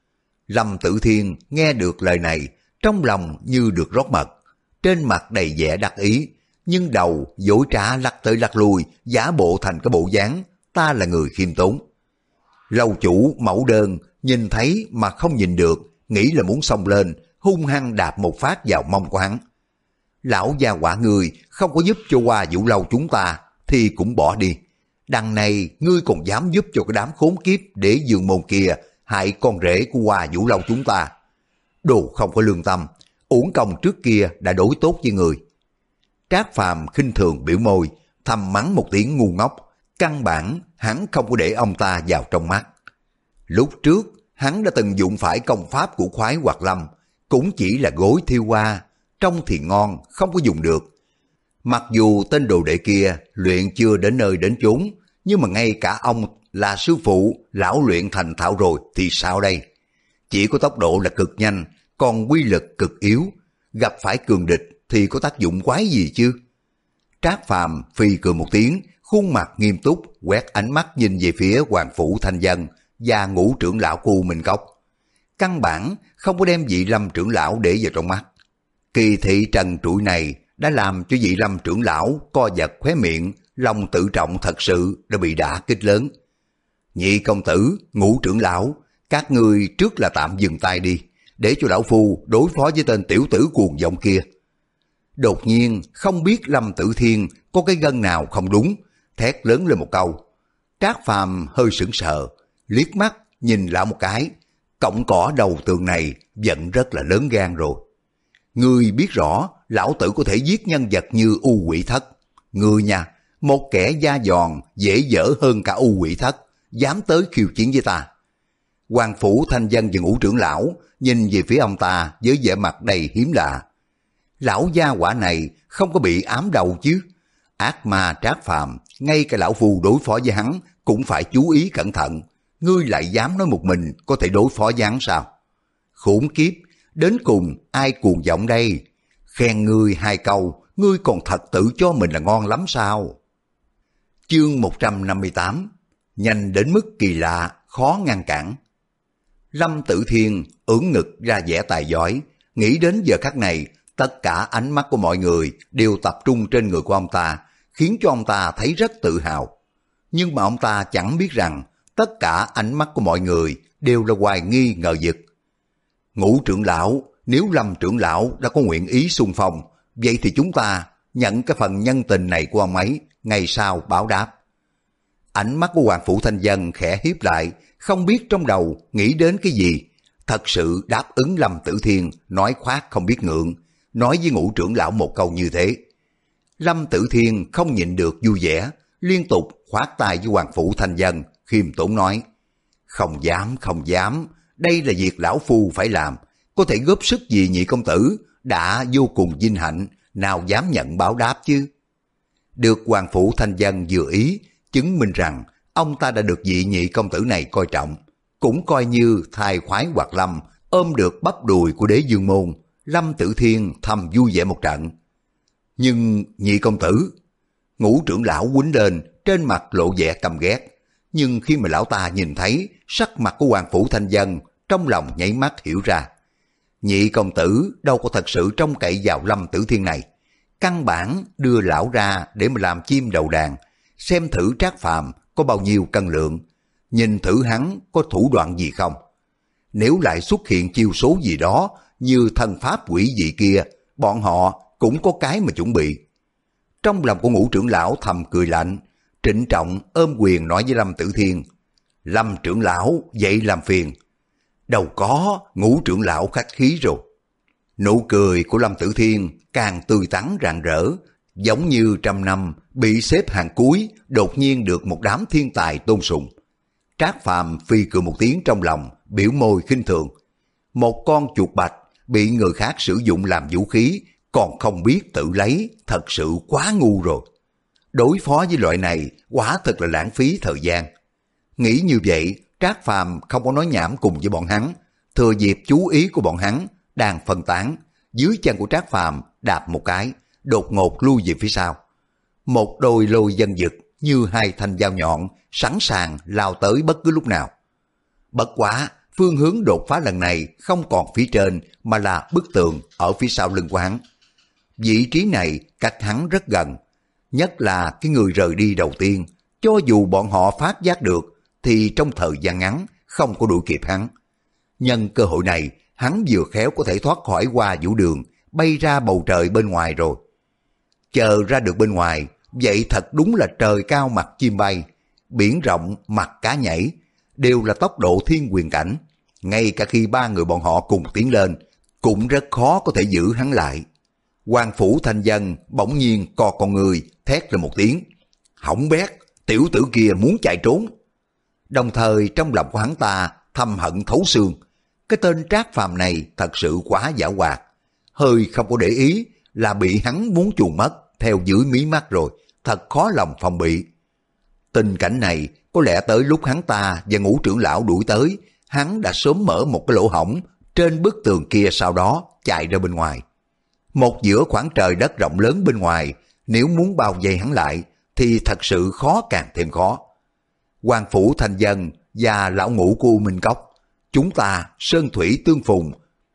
[SPEAKER 1] Lâm Tử Thiên nghe được lời này, trong lòng như được rót mật, trên mặt đầy vẻ đắc ý, nhưng đầu dối trá lắc tới lắc lui, giả bộ thành cái bộ dáng ta là người khiêm tốn. Lâu chủ mẫu đơn nhìn thấy mà không nhìn được, nghĩ là muốn xông lên hung hăng đạp một phát vào mông của hắn. Lão gia hỏa người không có giúp cho Hoa Vũ Lâu chúng ta thì cũng bỏ đi, đằng này ngươi còn dám giúp cho cái đám khốn kiếp để Dương Môn kia hại con rể của Hoa Vũ Lâu chúng ta. Đồ không có lương tâm, uổng công trước kia đã đối tốt với người. Trác Phàm khinh thường biểu môi, thầm mắng một tiếng ngu ngốc, căn bản hắn không có để ông ta vào trong mắt. Lúc trước hắn đã từng dụng phải công pháp của Khoái Hoạt Lâm, cũng chỉ là gối thiêu hoa, trông thì ngon không có dùng được. Mặc dù tên đồ đệ kia luyện chưa đến nơi đến chốn, nhưng mà ngay cả ông là sư phụ lão luyện thành thạo rồi thì sao đây? Chỉ có tốc độ là cực nhanh, còn quy lực cực yếu, gặp phải cường địch thì có tác dụng quái gì chứ? Trác Phàm phi cười một tiếng, khuôn mặt nghiêm túc, quét ánh mắt nhìn về phía Hoàng Phủ Thanh Dân và Ngũ trưởng lão của U Minh Cốc. Căn bản không có đem vị Lâm trưởng lão để vào trong mắt. Kỳ thị trần trụi này đã làm cho vị Lâm trưởng lão co giật khóe miệng, lòng tự trọng thật sự đã bị đả kích lớn. Nhị công tử, Ngũ trưởng lão, các ngươi trước là tạm dừng tay đi, để cho lão phu đối phó với tên tiểu tử cuồng vọng kia. Đột nhiên không biết Lâm Tử Thiên có cái gân nào không đúng, thét lớn lên một câu. Trác Phàm hơi sững sờ, liếc mắt nhìn lão một cái, cọng cỏ đầu tường này vẫn rất là lớn gan rồi. Ngươi biết rõ lão tử có thể giết nhân vật như U Quỷ Thất. Ngươi nha, một kẻ da giòn dễ dở hơn cả U Quỷ Thất, dám tới khiêu chiến với ta. Hoàng Phủ Thanh Dân và Ngũ trưởng lão nhìn về phía ông ta với vẻ mặt đầy hiếm lạ. Lão gia hỏa này không có bị ám đầu chứ? Ác ma Trác Phàm, ngay cả lão phu đối phó với hắn cũng phải chú ý cẩn thận. Ngươi lại dám nói một mình có thể đối phó với hắn sao? Khốn kiếp, đến cùng ai cuồng vọng đây? Khen ngươi hai câu, ngươi còn thật tự cho mình là ngon lắm sao? Chương một trăm năm mươi tám, nhanh đến mức kỳ lạ, khó ngăn cản. Lâm Tử Thiên ưỡn ngực ra vẻ tài giỏi, nghĩ đến giờ khắc này, tất cả ánh mắt của mọi người đều tập trung trên người của ông ta, khiến cho ông ta thấy rất tự hào. Nhưng mà ông ta chẳng biết rằng, tất cả ánh mắt của mọi người đều là hoài nghi ngờ vực. Ngũ trưởng lão, nếu Lâm trưởng lão đã có nguyện ý xung phong, vậy thì chúng ta nhận cái phần nhân tình này của ông ấy, ngày sau báo đáp. Ánh mắt của Hoàng Phủ Thanh Dân khẽ hiếp lại, không biết trong đầu nghĩ đến cái gì. Thật sự đáp ứng Lâm Tử Thiên nói khoác không biết ngượng, nói với Ngũ trưởng lão một câu như thế. Lâm Tử Thiên không nhịn được vui vẻ, liên tục khoát tay với Hoàng Phủ Thanh Dân, khiêm tốn nói: không dám, không dám, đây là việc lão phu phải làm, có thể góp sức vì nhị công tử, đã vô cùng vinh hạnh, nào dám nhận báo đáp chứ. Được Hoàng Phủ Thanh Dân vừa ý, chứng minh rằng ông ta đã được vị nhị công tử này coi trọng, cũng coi như thai khoái Hoạt Lâm ôm được bắp đùi của Đế Dương Môn. Lâm Tử Thiên thầm vui vẻ một trận. Nhưng nhị công tử, Ngũ trưởng lão quýnh lên, trên mặt lộ vẻ căm ghét. Nhưng khi mà lão ta nhìn thấy sắc mặt của Hoàng Phủ Thanh Dân, trong lòng nháy mắt hiểu ra. Nhị công tử đâu có thật sự trông cậy vào Lâm Tử Thiên này. Căn bản đưa lão ra để mà làm chim đầu đàn, xem thử Trác Phàm có bao nhiêu cân lượng, nhìn thử hắn có thủ đoạn gì không. Nếu lại xuất hiện chiêu số gì đó như thần pháp quỷ dị kia, bọn họ cũng có cái mà chuẩn bị. Trong lòng của Ngũ trưởng lão thầm cười lạnh, trịnh trọng ôm quyền nói với Lâm Tử Thiên: Lâm trưởng lão vậy làm phiền. Đâu có, Ngũ trưởng lão khách khí rồi. Nụ cười của Lâm Tử Thiên càng tươi tắn rạng rỡ, giống như trăm năm bị xếp hàng cuối đột nhiên được một đám thiên tài tôn sùng. Trác Phàm phi cười một tiếng trong lòng, biểu môi khinh thường. Một con chuột bạch bị người khác sử dụng làm vũ khí, còn không biết tự lấy, thật sự quá ngu rồi. Đối phó với loại này, quả thật là lãng phí thời gian. Nghĩ như vậy, Trác Phàm không có nói nhảm cùng với bọn hắn, thừa dịp chú ý của bọn hắn đang phân tán, dưới chân của Trác Phàm đạp một cái, đột ngột lui về phía sau. Một đôi lôi dân dực như hai thanh dao nhọn, sẵn sàng lao tới bất cứ lúc nào. Bất quá, phương hướng đột phá lần này không còn phía trên mà là bức tường ở phía sau lưng của hắn. Vị trí này cách hắn rất gần, nhất là cái người rời đi đầu tiên, cho dù bọn họ phát giác được thì trong thời gian ngắn không có đuổi kịp hắn. Nhân cơ hội này, hắn vừa khéo có thể thoát khỏi qua vũ đường, bay ra bầu trời bên ngoài rồi. Chờ ra được bên ngoài, vậy thật đúng là trời cao mặt chim bay, biển rộng mặt cá nhảy, đều là tốc độ thiên quyền cảnh. Ngay cả khi ba người bọn họ cùng tiến lên, cũng rất khó có thể giữ hắn lại. Hoàng Phủ Thanh Dân bỗng nhiên co con người, thét lên một tiếng: hỏng bét, tiểu tử kia muốn chạy trốn. Đồng thời trong lòng của hắn ta thầm hận thấu xương. Cái tên Trác Phàm này thật sự quá giảo hoạt, hơi không có để ý là bị hắn muốn chuồn mất theo dưới mí mắt rồi, thật khó lòng phòng bị. Tình cảnh này có lẽ tới lúc hắn ta và Ngũ trưởng lão đuổi tới, hắn đã sớm mở một cái lỗ hổng trên bức tường kia, sau đó chạy ra bên ngoài. Một giữa khoảng trời đất rộng lớn bên ngoài, nếu muốn bao vây hắn lại thì thật sự khó càng thêm khó. Hoàng Phủ Thanh Dân và lão Ngũ của U Minh Cốc, chúng ta sơn thủy tương phùng.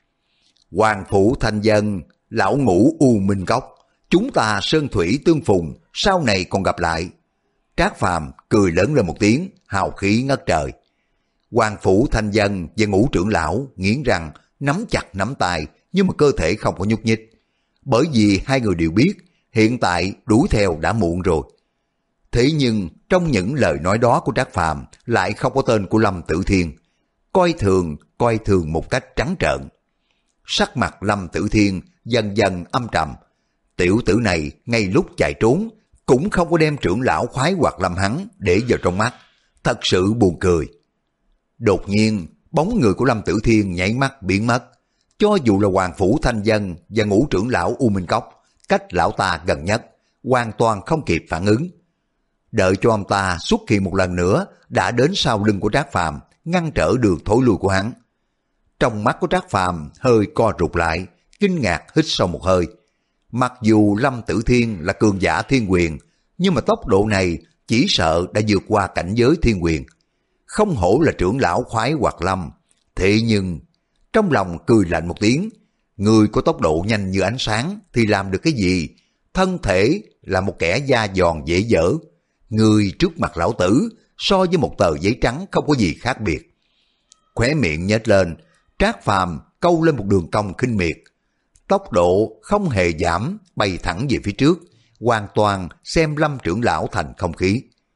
[SPEAKER 1] Hoàng Phủ Thanh Dân, lão Ngũ U Minh Cốc, chúng ta sơn thủy tương phùng, sau này còn gặp lại. Trác Phàm cười lớn lên một tiếng, hào khí ngất trời. Hoàng Phủ Thanh Dân và Ngũ trưởng lão nghiến răng, nắm chặt nắm tay, nhưng mà cơ thể không có nhúc nhích. Bởi vì hai người đều biết, hiện tại đuổi theo đã muộn rồi. Thế nhưng trong những lời nói đó của Trác Phàm lại không có tên của Lâm Tử Thiên. Coi thường, coi thường một cách trắng trợn. Sắc mặt Lâm Tử Thiên dần dần âm trầm. Tiểu tử này ngay lúc chạy trốn cũng không có đem trưởng lão khoái Hoạt Lâm hắn để vào trong mắt, thật sự buồn cười. Đột nhiên bóng người của Lâm Tử Thiên nhảy mắt biến mất. Cho dù là Hoàng Phủ Thanh Dân và Ngũ trưởng lão U Minh Cốc, cách lão ta gần nhất, hoàn toàn không kịp phản ứng. Đợi cho ông ta xuất hiện một lần nữa, đã đến sau lưng của Trác Phàm, ngăn trở đường thối lui của hắn. Trong mắt của Trác Phàm hơi co rụt lại, kinh ngạc hít sâu một hơi. Mặc dù Lâm Tử Thiên là cường giả thiên quyền, nhưng mà tốc độ này chỉ sợ đã vượt qua cảnh giới thiên quyền. Không hổ là trưởng lão khoái Hoạt Lâm. Thế nhưng trong lòng cười lạnh một tiếng, người có tốc độ nhanh như ánh sáng thì làm được cái gì? Thân thể là một kẻ da giòn dễ dở. Người trước mặt lão tử so với một tờ giấy trắng không có gì khác biệt. Khóe miệng nhếch lên, Trác Phàm câu lên một đường cong khinh miệt. Tốc độ không hề giảm, bay thẳng về phía trước, hoàn toàn xem Lâm trưởng lão thành không khí.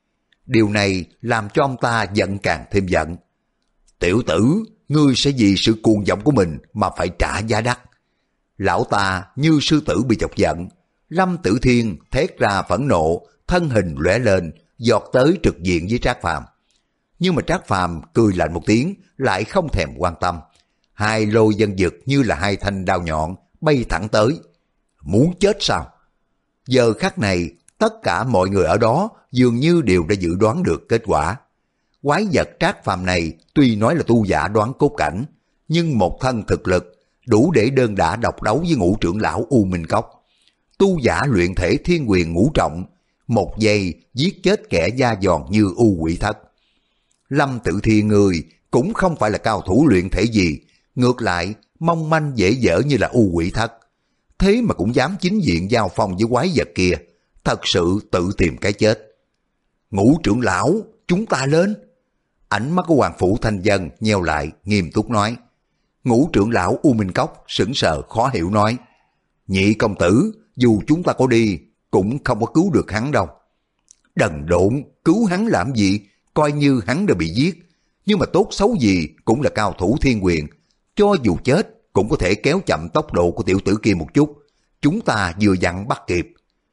[SPEAKER 1] Điều này làm cho ông ta giận càng thêm giận. Tiểu tử, ngươi sẽ vì sự cuồng vọng của mình mà phải trả giá đắt. Lão ta như sư tử bị chọc giận. Lâm Tử Thiên thét ra phẫn nộ, thân hình lóe lên, giọt tới trực diện với Trác Phàm. Nhưng mà Trác Phàm cười lạnh một tiếng, lại không thèm quan tâm. Hai lôi dân dực như là hai thanh đao nhọn bay thẳng tới. Muốn chết sao? Giờ khắc này, tất cả mọi người ở đó dường như đều đã dự đoán được kết quả. Quái vật Trác Phàm này tuy nói là tu giả đoán cốt cảnh, nhưng một thân thực lực đủ để đơn đả độc đấu với ngũ trưởng lão U Minh Cốc. Tu giả luyện thể thiên quyền ngũ trọng, một giây giết chết kẻ da giòn như U Quỷ Thất. Lâm Tử Thiên người cũng không phải là cao thủ luyện thể gì, ngược lại mong manh dễ dở như là U Quỷ Thất. Thế mà cũng dám chính diện giao phong với quái vật kia, thật sự tự tìm cái chết. Ngũ trưởng lão, chúng ta lên. Ánh mắt của Hoàng Phủ Thanh Dân nheo lại, nghiêm túc nói. Ngũ trưởng lão U Minh Cốc sững sờ khó hiểu nói. Nhị công tử, dù chúng ta có đi, cũng không có cứu được hắn đâu. Đần độn, cứu hắn làm gì, coi như hắn đã bị giết. Nhưng mà tốt xấu gì cũng là cao thủ thiên quyền. Cho dù chết, cũng có thể kéo chậm tốc độ của tiểu tử kia một chút. Chúng ta vừa dặn bắt kịp.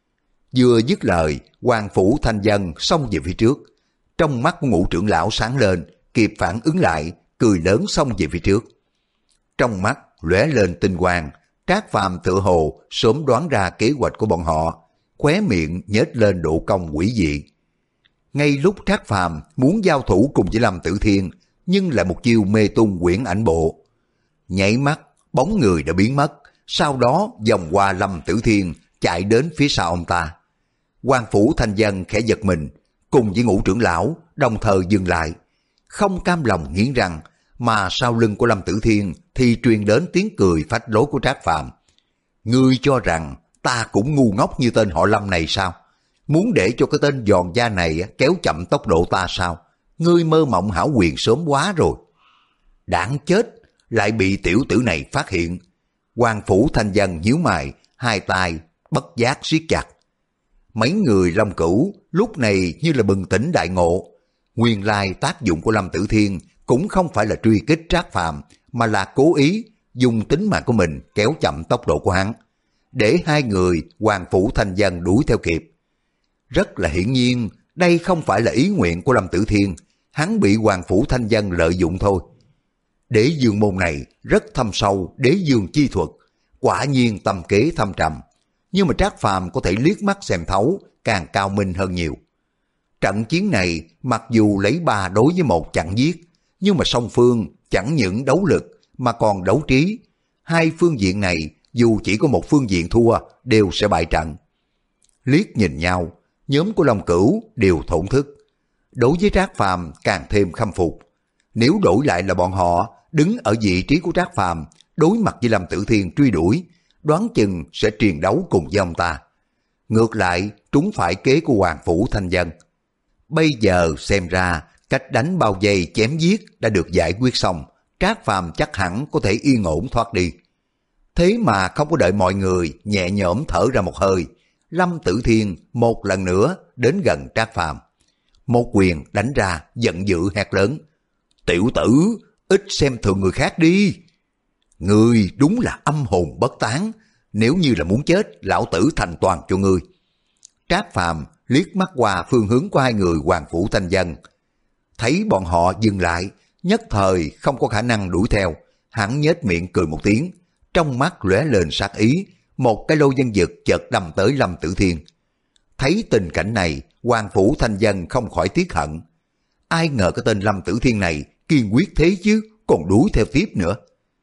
[SPEAKER 1] Vừa dứt lời, Hoàng Phủ Thanh Dân xông về phía trước. Trong mắt của ngũ trưởng lão sáng lên, kịp phản ứng lại, cười lớn xông về phía trước. Trong mắt lóe lên tinh quang, Trác Phàm tựa hồ sớm đoán ra kế hoạch của bọn họ, khóe miệng nhếch lên độ cong quỷ dị. Ngay lúc Trác Phàm muốn giao thủ cùng với Lâm Tử Thiên, nhưng lại một chiêu mê tung quyển ảnh bộ. Nháy mắt, bóng người đã biến mất, sau đó vòng qua Lâm Tử Thiên, chạy đến phía sau ông ta. Hoàng Phủ Thanh Dân khẽ giật mình, cùng với ngũ trưởng lão đồng thời dừng lại, không cam lòng nghiến răng, mà sau lưng của Lâm Tử Thiên thì truyền đến tiếng cười phách lối của Trác Phàm. Ngươi cho rằng ta cũng ngu ngốc như tên họ Lâm này sao? Muốn để cho cái tên giòn da này kéo chậm tốc độ ta sao? Ngươi mơ mộng hão quyền sớm quá rồi. Đáng chết, lại bị tiểu tử này phát hiện. Hoàng Phủ Thanh Dân nhíu mày, hai tay bất giác siết chặt. Mấy người Long Cửu lúc này như là bừng tỉnh đại ngộ. Nguyên lai tác dụng của Lâm Tử Thiên cũng không phải là truy kích Trác Phàm, mà là cố ý dùng tính mạng của mình kéo chậm tốc độ của hắn, để hai người Hoàng Phủ Thanh Dân đuổi theo kịp. Rất là hiển nhiên, đây không phải là ý nguyện của Lâm Tử Thiên, hắn bị Hoàng Phủ Thanh Dân lợi dụng thôi. Đế dương môn này rất thâm sâu đế dương chi thuật, quả nhiên tâm kế thâm trầm, nhưng mà Trác Phàm có thể liếc mắt xem thấu, càng cao minh hơn nhiều. Trận chiến này mặc dù lấy ba đối với một chẳng giết, nhưng mà song phương chẳng những đấu lực mà còn đấu trí. Hai phương diện này dù chỉ có một phương diện thua đều sẽ bại trận. Liếc nhìn nhau, nhóm của Long Cửu đều thổn thức. Đối với Trác Phàm càng thêm khâm phục. Nếu đổi lại là bọn họ đứng ở vị trí của Trác Phàm, đối mặt với Lâm Tử Thiên truy đuổi, đoán chừng sẽ triền đấu cùng với ông ta. Ngược lại trúng phải kế của Hoàng Phủ Thanh Dân. Bây giờ xem ra cách đánh bao vây chém giết đã được giải quyết xong, Trác Phàm chắc hẳn có thể yên ổn thoát đi. Thế mà không có đợi mọi người nhẹ nhõm thở ra một hơi, Lâm Tử Thiên một lần nữa đến gần Trác Phàm, một quyền đánh ra, giận dữ hét lớn. Tiểu tử, ít xem thường người khác đi. Ngươi đúng là âm hồn bất tán, nếu như là muốn chết, lão tử thành toàn cho ngươi. Trác Phàm liếc mắt qua phương hướng của hai người Hoàng Phủ Thanh Dân. Thấy bọn họ dừng lại, nhất thời không có khả năng đuổi theo, hắn nhếch miệng cười một tiếng, trong mắt lóe lên sát ý, một cái lô dân dực chợt đâm tới Lâm Tử Thiên. Thấy tình cảnh này, Hoàng Phủ Thanh Dân không khỏi tiếc hận. Ai ngờ cái tên Lâm Tử Thiên này kiên quyết thế chứ, còn đuổi theo tiếp nữa.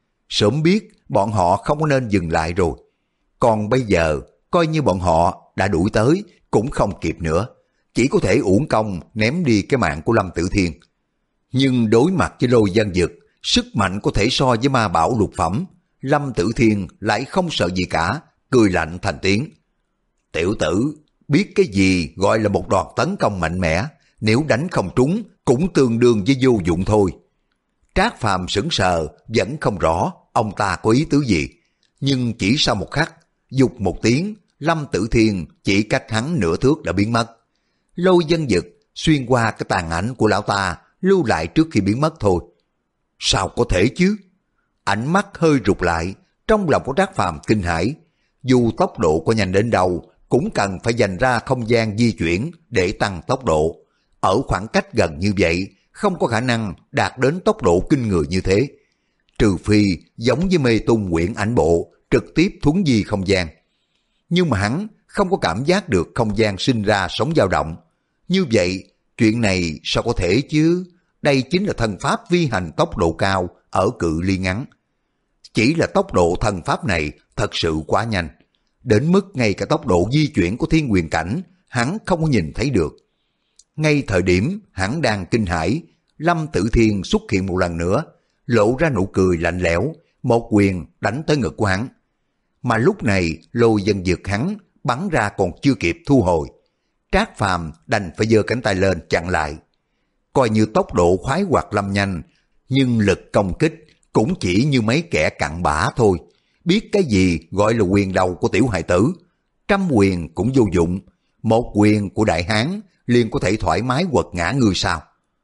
[SPEAKER 1] Sớm biết bọn họ không có nên dừng lại rồi. Còn bây giờ, coi như bọn họ đã đuổi tới, cũng không kịp nữa. Chỉ có thể uổng công ném đi cái mạng của Lâm Tử Thiên. Nhưng đối mặt với lôi dân dực, sức mạnh có thể so với ma bảo lục phẩm, Lâm Tử Thiên lại không sợ gì cả, cười lạnh thành tiếng. Tiểu tử, biết cái gì gọi là một đòn tấn công mạnh mẽ, nếu đánh không trúng cũng tương đương với vô dụng thôi. Trác Phàm sững sờ, vẫn không rõ ông ta có ý tứ gì. Nhưng chỉ sau một khắc, dục một tiếng, Lâm Tử Thiên chỉ cách hắn nửa thước đã biến mất. Lôi dân dực xuyên qua cái tàn ảnh của lão ta lưu lại trước khi biến mất thôi. Sao có thể chứ? Ánh mắt hơi rụt lại, trong lòng của Trác Phàm kinh hãi. Dù tốc độ có nhanh đến đâu, cũng cần phải dành ra không gian di chuyển để tăng tốc độ. Ở khoảng cách gần như vậy, không có khả năng đạt đến tốc độ kinh người như thế. Trừ phi giống với mê tung quyển ảnh bộ, trực tiếp thuấn di không gian. Nhưng mà hắn không có cảm giác được không gian sinh ra sóng dao động. Như vậy, chuyện này sao có thể chứ? Đây chính là thần pháp vi hành tốc độ cao ở cự ly ngắn. Chỉ là tốc độ thần pháp này thật sự quá nhanh. Đến mức ngay cả tốc độ di chuyển của thiên quyền cảnh, hắn không có nhìn thấy được. Ngay thời điểm hắn đang kinh hãi, Lâm Tử Thiên xuất hiện một lần nữa, lộ ra nụ cười lạnh lẽo, một quyền đánh tới ngực của hắn. Mà lúc này lôi dân dược hắn bắn ra còn chưa kịp thu hồi. Trác Phàm đành phải giơ cánh tay lên chặn lại. Coi như tốc độ khoái hoạt lâm nhanh, nhưng lực công kích cũng chỉ như mấy kẻ cặn bã thôi. Biết cái gì gọi là quyền đầu của tiểu hài tử, trăm quyền cũng vô dụng. Một quyền của đại hán liền có thể thoải mái quật ngã ngươi sao?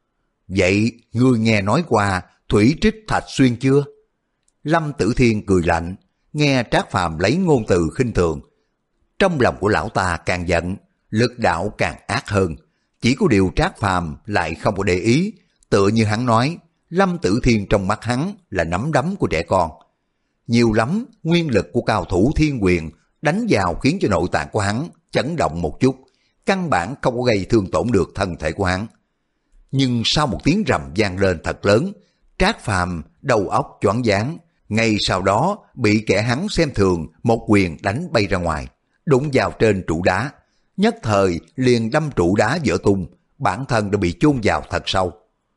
[SPEAKER 1] Vậy ngươi nghe nói qua thủy trích thạch xuyên chưa? Lâm Tử Thiên cười lạnh, nghe Trác Phàm lấy ngôn từ khinh thường. Trong lòng của lão ta càng giận, lực đạo càng ác hơn. Chỉ có điều Trác Phàm lại không có để ý, tựa như hắn nói, Lâm Tử Thiên trong mắt hắn là nắm đấm của trẻ con. Nhiều lắm, nguyên lực của cao thủ thiên quyền đánh vào khiến cho nội tạng của hắn chấn động một chút, căn bản không có gây thương tổn được thân thể của hắn. Nhưng sau một tiếng rầm vang lên thật lớn, Trác Phàm đầu óc choáng váng, ngay sau đó bị kẻ hắn xem thường một quyền đánh bay ra ngoài, đụng vào trên trụ đá, nhất thời liền đâm trụ đá vỡ tung, bản thân đã bị chôn vào thật sâu.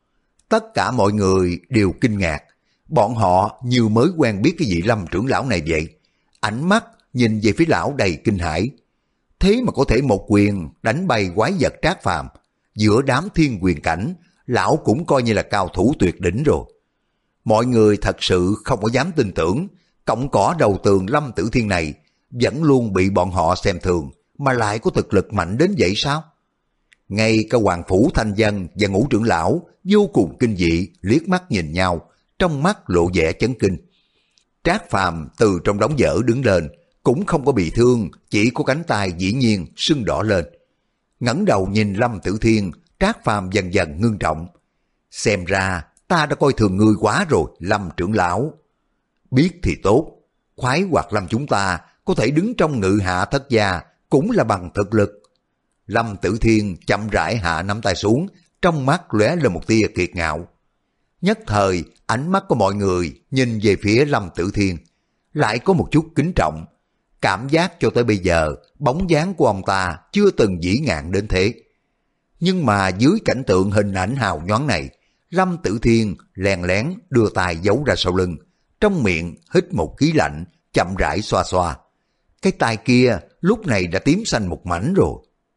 [SPEAKER 1] Tất cả mọi người đều kinh ngạc, bọn họ như mới quen biết cái vị Lâm trưởng lão này vậy, ánh mắt nhìn về phía lão đầy kinh hãi. Thế mà có thể một quyền đánh bay quái vật Trác Phàm, giữa đám thiên quyền cảnh, lão cũng coi như là cao thủ tuyệt đỉnh rồi. Mọi người thật sự không có dám tin tưởng, cọng cỏ đầu tường Lâm Tử Thiên này vẫn luôn bị bọn họ xem thường, mà lại có thực lực mạnh đến vậy sao? Ngay cả Hoàng Phủ Thanh Dân và Ngũ trưởng lão vô cùng kinh dị liếc mắt nhìn nhau, trong mắt lộ vẻ chấn kinh. Trác Phàm từ trong đống dở đứng lên, cũng không có bị thương, chỉ có cánh tay dĩ nhiên sưng đỏ lên. Ngẩng đầu nhìn Lâm Tử Thiên, Trác Phàm dần dần ngưng trọng. Xem ra ta đã coi thường ngươi quá rồi, Lâm trưởng lão. Biết thì tốt, khoái hoạt Lâm chúng ta có thể đứng trong ngự hạ thất gia cũng là bằng thực lực. Lâm Tử Thiên chậm rãi hạ nắm tay xuống, trong mắt lóe lên một tia kiệt ngạo. Nhất thời ánh mắt của mọi người nhìn về phía Lâm Tử Thiên, lại có một chút kính trọng. Cảm giác cho tới bây giờ bóng dáng của ông ta chưa từng vĩ ngạn đến thế. Nhưng mà dưới cảnh tượng hình ảnh hào nhoáng này, Lâm Tử Thiên lén lén đưa tay giấu ra sau lưng, trong miệng hít một khí lạnh, chậm rãi xoa xoa. Cái tay kia lúc này đã tím xanh một mảnh rồi.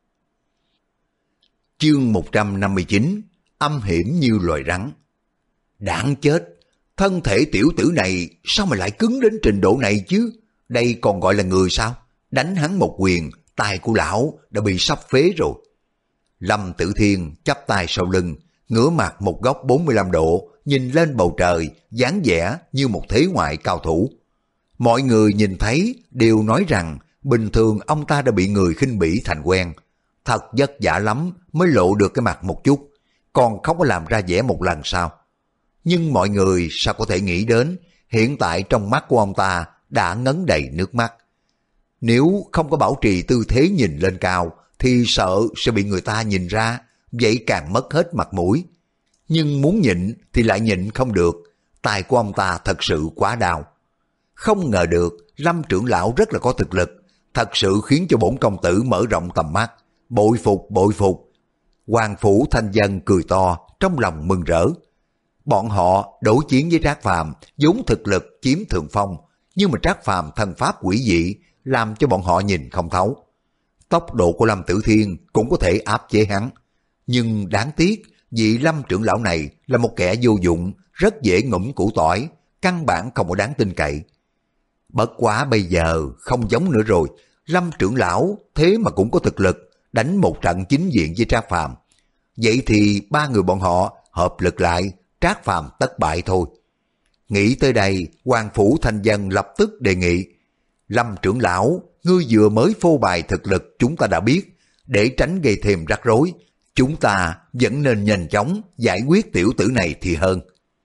[SPEAKER 1] Chương một trăm năm mươi chín, âm hiểm như loài rắn. Đáng chết, thân thể tiểu tử này sao mà lại cứng đến trình độ này chứ? Đây còn gọi là người sao? Đánh hắn một quyền, tay của lão đã bị sắp phế rồi. Lâm Tử Thiên chắp tay sau lưng, ngửa mặt một góc bốn mươi lăm độ, nhìn lên bầu trời, dáng vẻ như một thế ngoại cao thủ. Mọi người nhìn thấy đều nói rằng bình thường ông ta đã bị người khinh bỉ thành quen. Thật vất vả lắm mới lộ được cái mặt một chút, còn không có làm ra vẻ một lần sao? Nhưng mọi người sao có thể nghĩ đến, hiện tại trong mắt của ông ta đã ngấn đầy nước mắt. Nếu không có bảo trì tư thế nhìn lên cao, thì sợ sẽ bị người ta nhìn ra, vậy càng mất hết mặt mũi. Nhưng muốn nhịn thì lại nhịn không được, tài của ông ta thật sự quá đau. Không ngờ được Lâm trưởng lão rất là có thực lực, thật sự khiến cho bổn công tử mở rộng tầm mắt, bội phục bội phục. Hoàng Phủ Thanh Dân cười to, trong lòng mừng rỡ. Bọn họ đối chiến với Trác Phàm vốn thực lực chiếm thượng phong, nhưng mà Trác Phàm thân pháp quỷ dị làm cho bọn họ nhìn không thấu. Tốc độ của Lâm Tử Thiên cũng có thể áp chế hắn, nhưng đáng tiếc vị Lâm trưởng lão này là một kẻ vô dụng, rất dễ ngủm củ tỏi, căn bản không có đáng tin cậy. Bất quá bây giờ không giống nữa rồi, Lâm trưởng lão thế mà cũng có thực lực đánh một trận chính diện với Trác Phàm. vậy thì ba người bọn họ hợp lực lại, Trác Phàm tất bại thôi. Nghĩ tới đây, Hoàng Phủ Thanh Dân lập tức đề nghị, Lâm trưởng lão, ngươi vừa mới phô bày thực lực chúng ta đã biết, để tránh gây thêm rắc rối, chúng ta vẫn nên nhanh chóng giải quyết tiểu tử này thì hơn.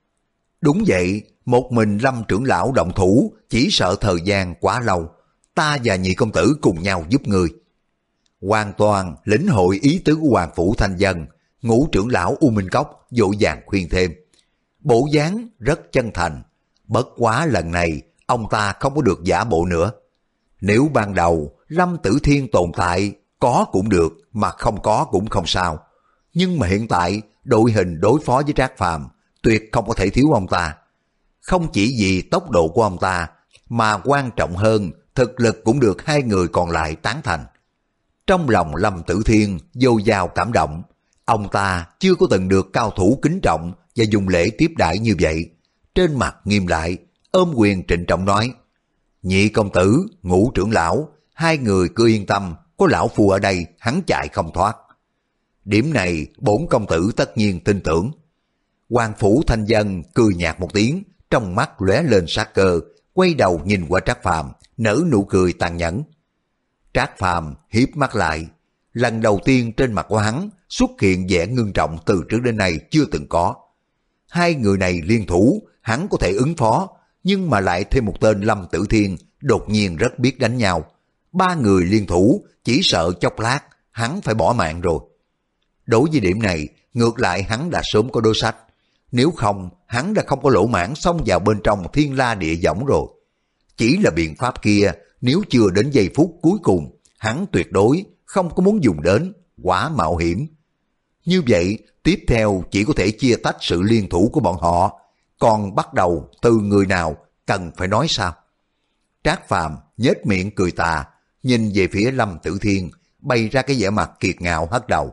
[SPEAKER 1] Đúng vậy, một mình Lâm trưởng lão động thủ chỉ sợ thời gian quá lâu, ta và nhị công tử cùng nhau giúp người. Hoàn toàn lĩnh hội ý tứ của Hoàng Phủ Thanh Dân, Ngũ trưởng lão U Minh Cốc vội vàng khuyên thêm. Bộ dáng rất chân thành, bất quá lần này ông ta không có được giả bộ nữa. Nếu ban đầu Lâm Tử Thiên tồn tại, có cũng được mà không có cũng không sao. Nhưng mà hiện tại đội hình đối phó với Trác Phàm tuyệt không có thể thiếu ông ta. Không chỉ vì tốc độ của ông ta, mà quan trọng hơn thực lực cũng được hai người còn lại tán thành. Trong lòng Lâm Tử Thiên dồi dào cảm động, ông ta chưa có từng được cao thủ kính trọng và dùng lễ tiếp đãi như vậy. Trên mặt nghiêm lại, ôm quyền trịnh trọng nói, nhị công tử, Ngũ trưởng lão, hai người cứ yên tâm, có lão phu ở đây hắn chạy không thoát. Điểm này bổn công tử tất nhiên tin tưởng. Hoàng Phủ Thanh Dân cười nhạt một tiếng, trong mắt lóe lên sát cơ, quay đầu nhìn qua Trác Phàm, nở nụ cười tàn nhẫn. Trác Phàm hiếp mắt lại, lần đầu tiên trên mặt của hắn xuất hiện vẻ ngưng trọng từ trước đến nay chưa từng có. Hai người này liên thủ, hắn có thể ứng phó, nhưng mà lại thêm một tên Lâm Tử Thiên đột nhiên rất biết đánh nhau. Ba người liên thủ, chỉ sợ chốc lát hắn phải bỏ mạng rồi. Đối với điểm này, ngược lại hắn đã sớm có đối sách. Nếu không, hắn đã không có lỗ mãn xông vào bên trong thiên la địa võng rồi. Chỉ là biện pháp kia, nếu chưa đến giây phút cuối cùng, hắn tuyệt đối không có muốn dùng đến, quá mạo hiểm. Như vậy, tiếp theo chỉ có thể chia tách sự liên thủ của bọn họ, còn bắt đầu từ người nào cần phải nói sao? Trác Phàm nhếch miệng cười tà, nhìn về phía Lâm Tử Thiên, bày ra cái vẻ mặt kiệt ngạo hất đầu.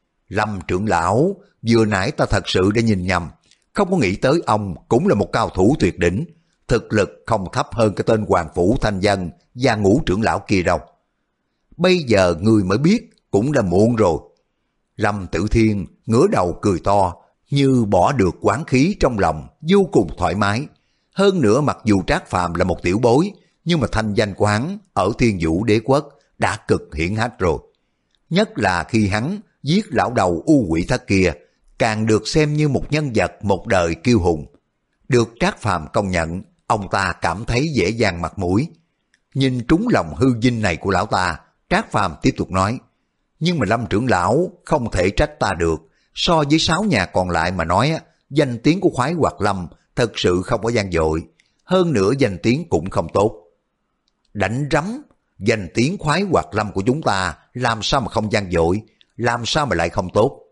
[SPEAKER 1] Lâm trưởng lão, vừa nãy ta thật sự đã nhìn nhầm, không có nghĩ tới ông cũng là một cao thủ tuyệt đỉnh, thực lực không thấp hơn cái tên Hoàng Phủ Thanh Dân và Ngũ trưởng lão kia đâu. Bây giờ người mới biết cũng đã muộn rồi. Lâm Tử Thiên ngửa đầu cười to, như bỏ được oán khí trong lòng, vô cùng thoải mái. Hơn nữa mặc dù Trác Phàm là một tiểu bối, nhưng mà thanh danh của hắn ở Thiên Vũ Đế Quốc đã cực hiển hách rồi. Nhất là khi hắn giết lão đầu U Quỷ Thất kia, càng được xem như một nhân vật một đời kiêu hùng. Được Trác Phàm công nhận, ông ta cảm thấy dễ dàng mặt mũi. Nhìn trúng lòng hư vinh này của lão ta, Trác Phàm tiếp tục nói, nhưng mà Lâm trưởng lão không thể trách ta được. So với sáu nhà còn lại mà nói, danh tiếng của Khoái Hoạt Lâm thật sự không có gian dội. Hơn nữa danh tiếng cũng không tốt. Đánh rắm, danh tiếng Khoái Hoạt Lâm của chúng ta làm sao mà không gian dội, làm sao mà lại không tốt.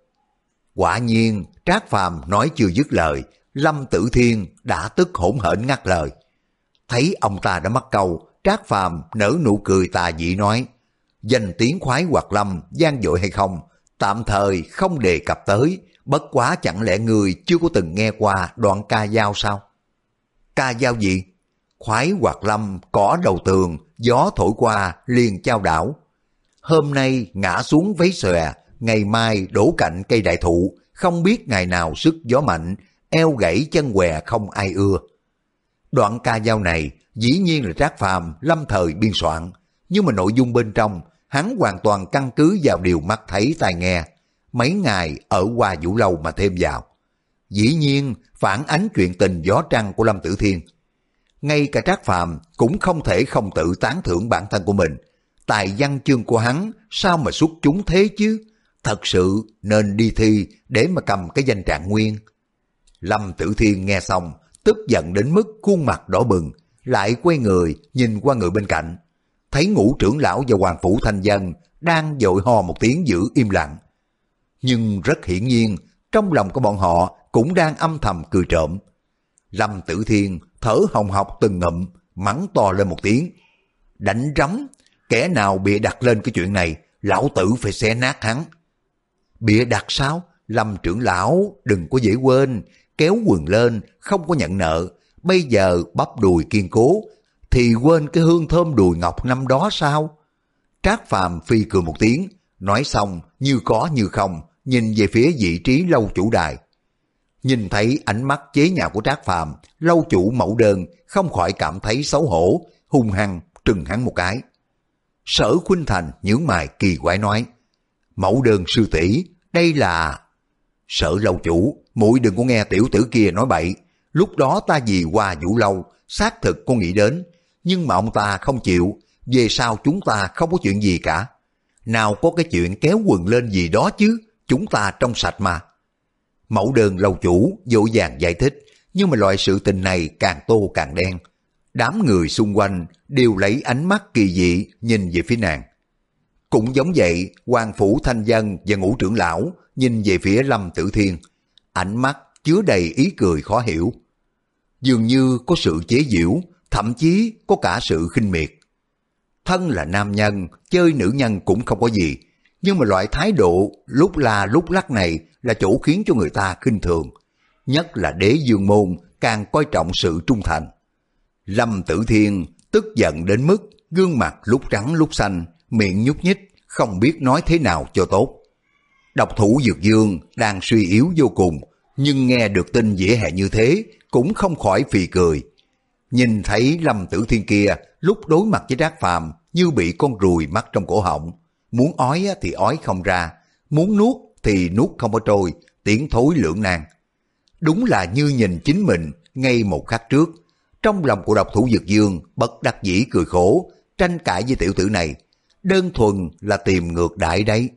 [SPEAKER 1] Quả nhiên, Trác Phàm nói chưa dứt lời, Lâm Tử Thiên đã tức hỗn hển ngắt lời. Thấy ông ta đã mắc câu, Trác Phàm nở nụ cười tà dị nói, danh tiếng Khoái Hoạt Lâm gian dội hay không, tạm thời không đề cập tới, bất quá chẳng lẽ người chưa có từng nghe qua đoạn ca dao sao? Ca dao gì? Khoái Hoạt Lâm cỏ đầu tường, gió thổi qua liền chao đảo. Hôm nay ngã xuống váy xòe, ngày mai đổ cạnh cây đại thụ, không biết ngày nào sức gió mạnh, eo gãy chân què không ai ưa. Đoạn ca dao này dĩ nhiên là Trác Phàm lâm thời biên soạn, nhưng mà nội dung bên trong hắn hoàn toàn căn cứ vào điều mắt thấy tai nghe, mấy ngày ở Hoa Vũ Lâu mà thêm vào. Dĩ nhiên phản ánh chuyện tình gió trăng của Lâm Tử Thiên. Ngay cả Trác Phàm cũng không thể không tự tán thưởng bản thân của mình. Tài văn chương của hắn sao mà xuất chúng thế chứ? Thật sự nên đi thi để mà cầm cái danh trạng nguyên. Lâm Tử Thiên nghe xong, tức giận đến mức khuôn mặt đỏ bừng, lại quay người nhìn qua người bên cạnh. Thấy Ngũ trưởng lão và Hoàng Phủ Thanh Dân đang vội ho một tiếng giữ im lặng. Nhưng rất hiển nhiên, trong lòng của bọn họ cũng đang âm thầm cười trộm. Lâm Tử Thiên thở hồng hộc từng ngụm, mắng to lên một tiếng. Đánh rắm, kẻ nào bịa đặt lên cái chuyện này, lão tử phải xé nát hắn. Bịa đặt sao? Lâm trưởng lão đừng có dễ quên, kéo quần lên không có nhận nợ, bây giờ bắp đùi kiên cố, thì quên cái hương thơm đùi ngọc năm đó sao? Trác Phàm phi cười một tiếng, nói xong như có như không, nhìn về phía vị trí lâu chủ đài. Nhìn thấy ánh mắt chế nhạo của Trác Phàm, lâu chủ Mẫu Đơn không khỏi cảm thấy xấu hổ, hung hăng trừng hắn một cái. Sở Khuynh Thành nhướng mày kỳ quái nói, Mẫu Đơn sư tỷ, đây là... Sở lâu chủ, muội đừng có nghe tiểu tử kia nói bậy. Lúc đó ta vì Hoa Vũ Lâu, xác thực có nghĩ đến, nhưng mà ông ta không chịu, về sau chúng ta không có chuyện gì cả. Nào có cái chuyện kéo quần lên gì đó chứ, chúng ta trong sạch mà. Mẫu Đơn lâu chủ dỗ dàng giải thích, nhưng mà loại sự tình này càng tô càng đen. Đám người xung quanh đều lấy ánh mắt kỳ dị nhìn về phía nàng. Cũng giống vậy, Hoàng Phủ Thanh Dân và Ngũ trưởng lão nhìn về phía Lâm Tử Thiên, ánh mắt chứa đầy ý cười khó hiểu. Dường như có sự chế giễu, thậm chí có cả sự khinh miệt. Thân là nam nhân, chơi nữ nhân cũng không có gì, nhưng mà loại thái độ lúc la lúc lắc này là chỗ khiến cho người ta khinh thường. Nhất là Đế Dương Môn càng coi trọng sự trung thành. Lâm Tử Thiên tức giận đến mức gương mặt lúc trắng lúc xanh, miệng nhúc nhích, không biết nói thế nào cho tốt. Độc thủ Dược Dương đang suy yếu vô cùng, nhưng nghe được tin dễ hẹn như thế cũng không khỏi phì cười. Nhìn thấy Lâm Tử Thiên kia lúc đối mặt với Trác Phàm như bị con ruồi mắc trong cổ họng, muốn ói thì ói không ra, muốn nuốt thì nuốt không có trôi, tiếng thối lưỡng nan. Đúng là như nhìn chính mình ngay một khắc trước. Trong lòng của độc thủ Dược Dương bất đắc dĩ cười khổ, tranh cãi với tiểu tử này, đơn thuần là tìm ngược đại đấy.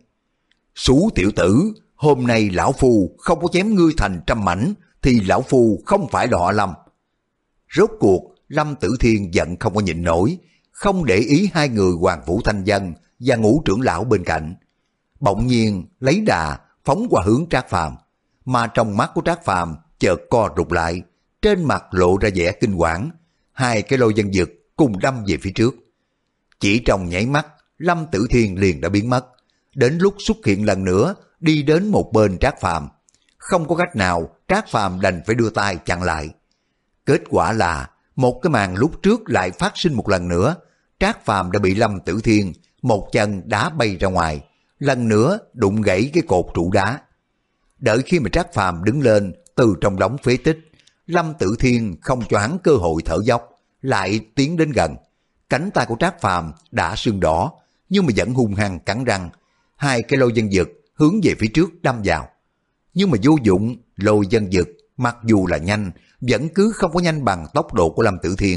[SPEAKER 1] Xú tiểu tử, hôm nay lão phu không có chém ngươi thành trăm mảnh thì lão phu không phải là họ Lâm. Rốt cuộc Lâm Tử Thiên giận không có nhịn nổi, không để ý hai người Hoàng Phủ Thanh Dân và Ngũ trưởng lão bên cạnh. Bỗng nhiên lấy đà phóng qua hướng Trác Phàm, mà trong mắt của Trác Phàm chợt co rụt lại, trên mặt lộ ra vẻ kinh hoàng, hai cái lôi dân dực cùng đâm về phía trước. Chỉ trong nháy mắt, Lâm Tử Thiên liền đã biến mất, đến lúc xuất hiện lần nữa đi đến một bên Trác Phàm. Không có cách nào, Trác Phàm đành phải đưa tay chặn lại. Kết quả là một cái màn lúc trước lại phát sinh một lần nữa. Trác Phàm đã bị Lâm Tử Thiên một chân đá bay ra ngoài, lần nữa đụng gãy cái cột trụ đá. Đợi khi mà Trác Phàm đứng lên từ trong đống phế tích, Lâm Tử Thiên không cho hắn cơ hội thở dốc, lại tiến đến gần. Cánh tay của Trác Phàm đã sưng đỏ, nhưng mà vẫn hung hăng cắn răng, hai cái lôi dân dực hướng về phía trước đâm vào. Nhưng mà vô dụng, lôi dân dực mặc dù là nhanh, vẫn cứ không có nhanh bằng tốc độ của Lâm Tử Thiên.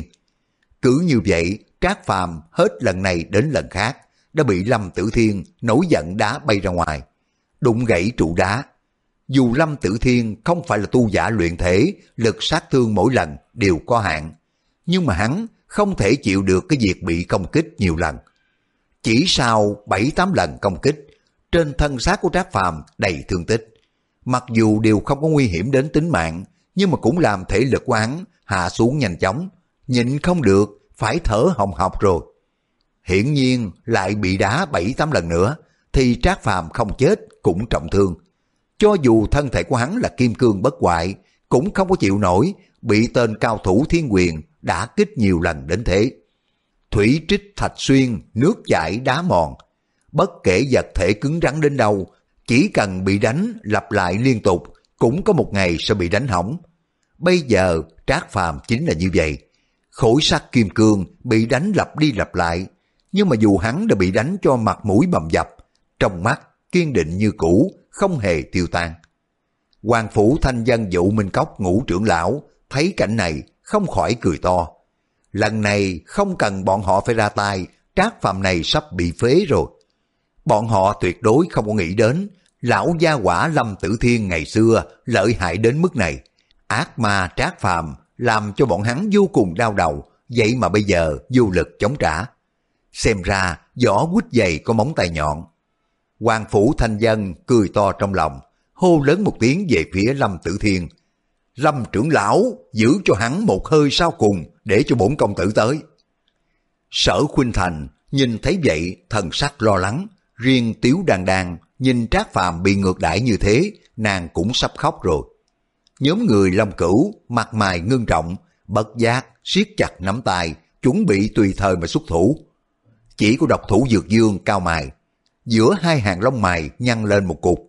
[SPEAKER 1] Cứ như vậy, Trác Phàm hết lần này đến lần khác đã bị Lâm Tử Thiên nổi giận đá bay ra ngoài, đụng gãy trụ đá. Dù Lâm Tử Thiên không phải là tu giả luyện thể, lực sát thương mỗi lần đều có hạn, nhưng mà hắn không thể chịu được cái việc bị công kích nhiều lần. Chỉ sau bảy tám lần công kích, trên thân xác của Trác Phàm đầy thương tích. Mặc dù đều không có nguy hiểm đến tính mạng, nhưng mà cũng làm thể lực của hắn hạ xuống nhanh chóng, nhịn không được, phải thở hồng hộc rồi. Hiển nhiên lại bị đá bảy tám lần nữa, thì Trác Phàm không chết cũng trọng thương. Cho dù thân thể của hắn là kim cương bất hoại, cũng không có chịu nổi, bị tên cao thủ thiên quyền đả kích nhiều lần đến thế. Thủy trích thạch xuyên, nước chảy đá mòn. Bất kể vật thể cứng rắn đến đâu, chỉ cần bị đánh lặp lại liên tục, cũng có một ngày sẽ bị đánh hỏng. Bây giờ Trác Phàm chính là như vậy. Khối sắt kim cương bị đánh lặp đi lặp lại, nhưng mà dù hắn đã bị đánh cho mặt mũi bầm dập, trong mắt kiên định như cũ, không hề tiêu tan. Hoàng Phủ Thanh Dân Dụ Minh Cốc Ngũ trưởng lão thấy cảnh này không khỏi cười to. Lần này không cần bọn họ phải ra tay, Trác Phàm này sắp bị phế rồi. Bọn họ tuyệt đối không có nghĩ đến lão gia quả Lâm Tử Thiên ngày xưa lợi hại đến mức này. Ác ma Trác Phàm làm cho bọn hắn vô cùng đau đầu, vậy mà bây giờ vô lực chống trả. Xem ra vỏ quýt dày có móng tay nhọn. Hoàng Phủ Thanh Dân cười to trong lòng, hô lớn một tiếng về phía Lâm Tử Thiên. Lâm trưởng lão, giữ cho hắn một hơi sau cùng để cho bổn công tử tới. Sở Khuynh Thành nhìn thấy vậy thần sắc lo lắng, riêng Tiếu Đan Đan nhìn Trác Phàm bị ngược đãi như thế, nàng cũng sắp khóc rồi. Nhóm người Long Cửu mặt mày ngưng trọng, bất giác siết chặt nắm tay, chuẩn bị tùy thời mà xuất thủ. Chỉ có độc thủ Dược Dương cao mày, giữa hai hàng lông mày nhăn lên một cục,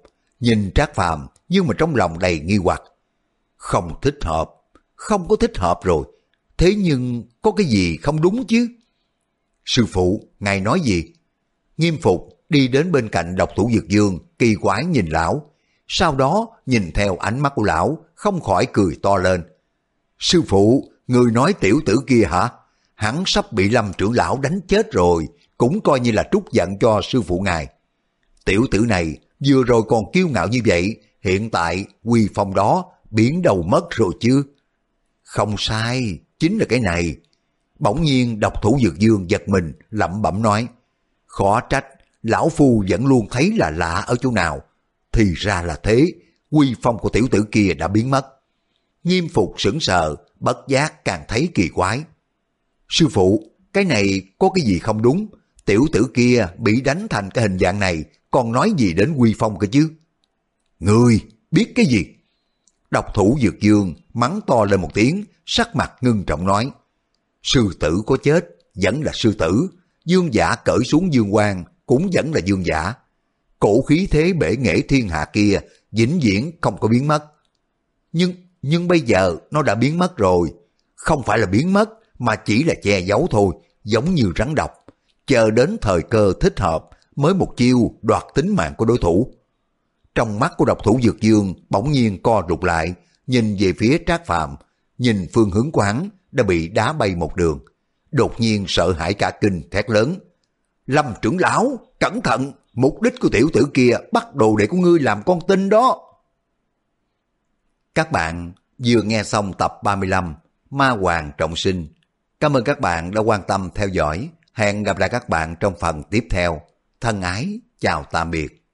[SPEAKER 1] nhìn Trác Phàm nhưng mà trong lòng đầy nghi hoặc. Không thích hợp, không có thích hợp rồi. Thế nhưng có cái gì không đúng chứ? Sư phụ, ngài nói gì? Nghiêm Phục đi đến bên cạnh Độc Thủ Dược Dương, kỳ quái nhìn lão. Sau đó nhìn theo ánh mắt của lão, không khỏi cười to lên. Sư phụ, người nói tiểu tử kia hả? Hắn sắp bị Lâm trưởng lão đánh chết rồi, cũng coi như là trút giận cho sư phụ ngài. Tiểu tử này vừa rồi còn kiêu ngạo như vậy, hiện tại uy phong đó biến đâu mất rồi chứ. Không sai, chính là cái này. Bỗng nhiên Độc Thủ Dược Dương giật mình, lẩm bẩm nói. Khó trách, lão phu vẫn luôn thấy là lạ ở chỗ nào. Thì ra là thế, uy phong của tiểu tử kia đã biến mất. Nghiêm Phục sững sờ, bất giác càng thấy kỳ quái. Sư phụ, cái này có cái gì không đúng? Tiểu tử kia bị đánh thành cái hình dạng này, còn nói gì đến uy phong cơ chứ? Ngươi biết cái gì? Độc Thủ Dược Dương mắng to lên một tiếng, sắc mặt ngưng trọng nói. Sư tử có chết, vẫn là sư tử. Dương giả cởi xuống dương quang, cũng vẫn là dương giả. Cổ khí thế bể nghệ thiên hạ kia, vĩnh viễn không có biến mất. Nhưng, nhưng bây giờ nó đã biến mất rồi. Không phải là biến mất, mà chỉ là che giấu thôi, giống như rắn độc. Chờ đến thời cơ thích hợp, mới một chiêu đoạt tính mạng của đối thủ. Trong mắt của Độc Thủ Dược Dương bỗng nhiên co rụt lại, nhìn về phía Trác Phàm, nhìn phương hướng của hắn đã bị đá bay một đường. Đột nhiên sợ hãi cả kinh thét lớn. Lâm trưởng lão, cẩn thận, mục đích của tiểu tử kia bắt đồ để của ngươi làm con tin đó. Các bạn vừa nghe xong tập ba mươi lăm Ma Hoàng Trọng Sinh. Cảm ơn các bạn đã quan tâm theo dõi. Hẹn gặp lại các bạn trong phần tiếp theo. Thân ái, chào tạm biệt.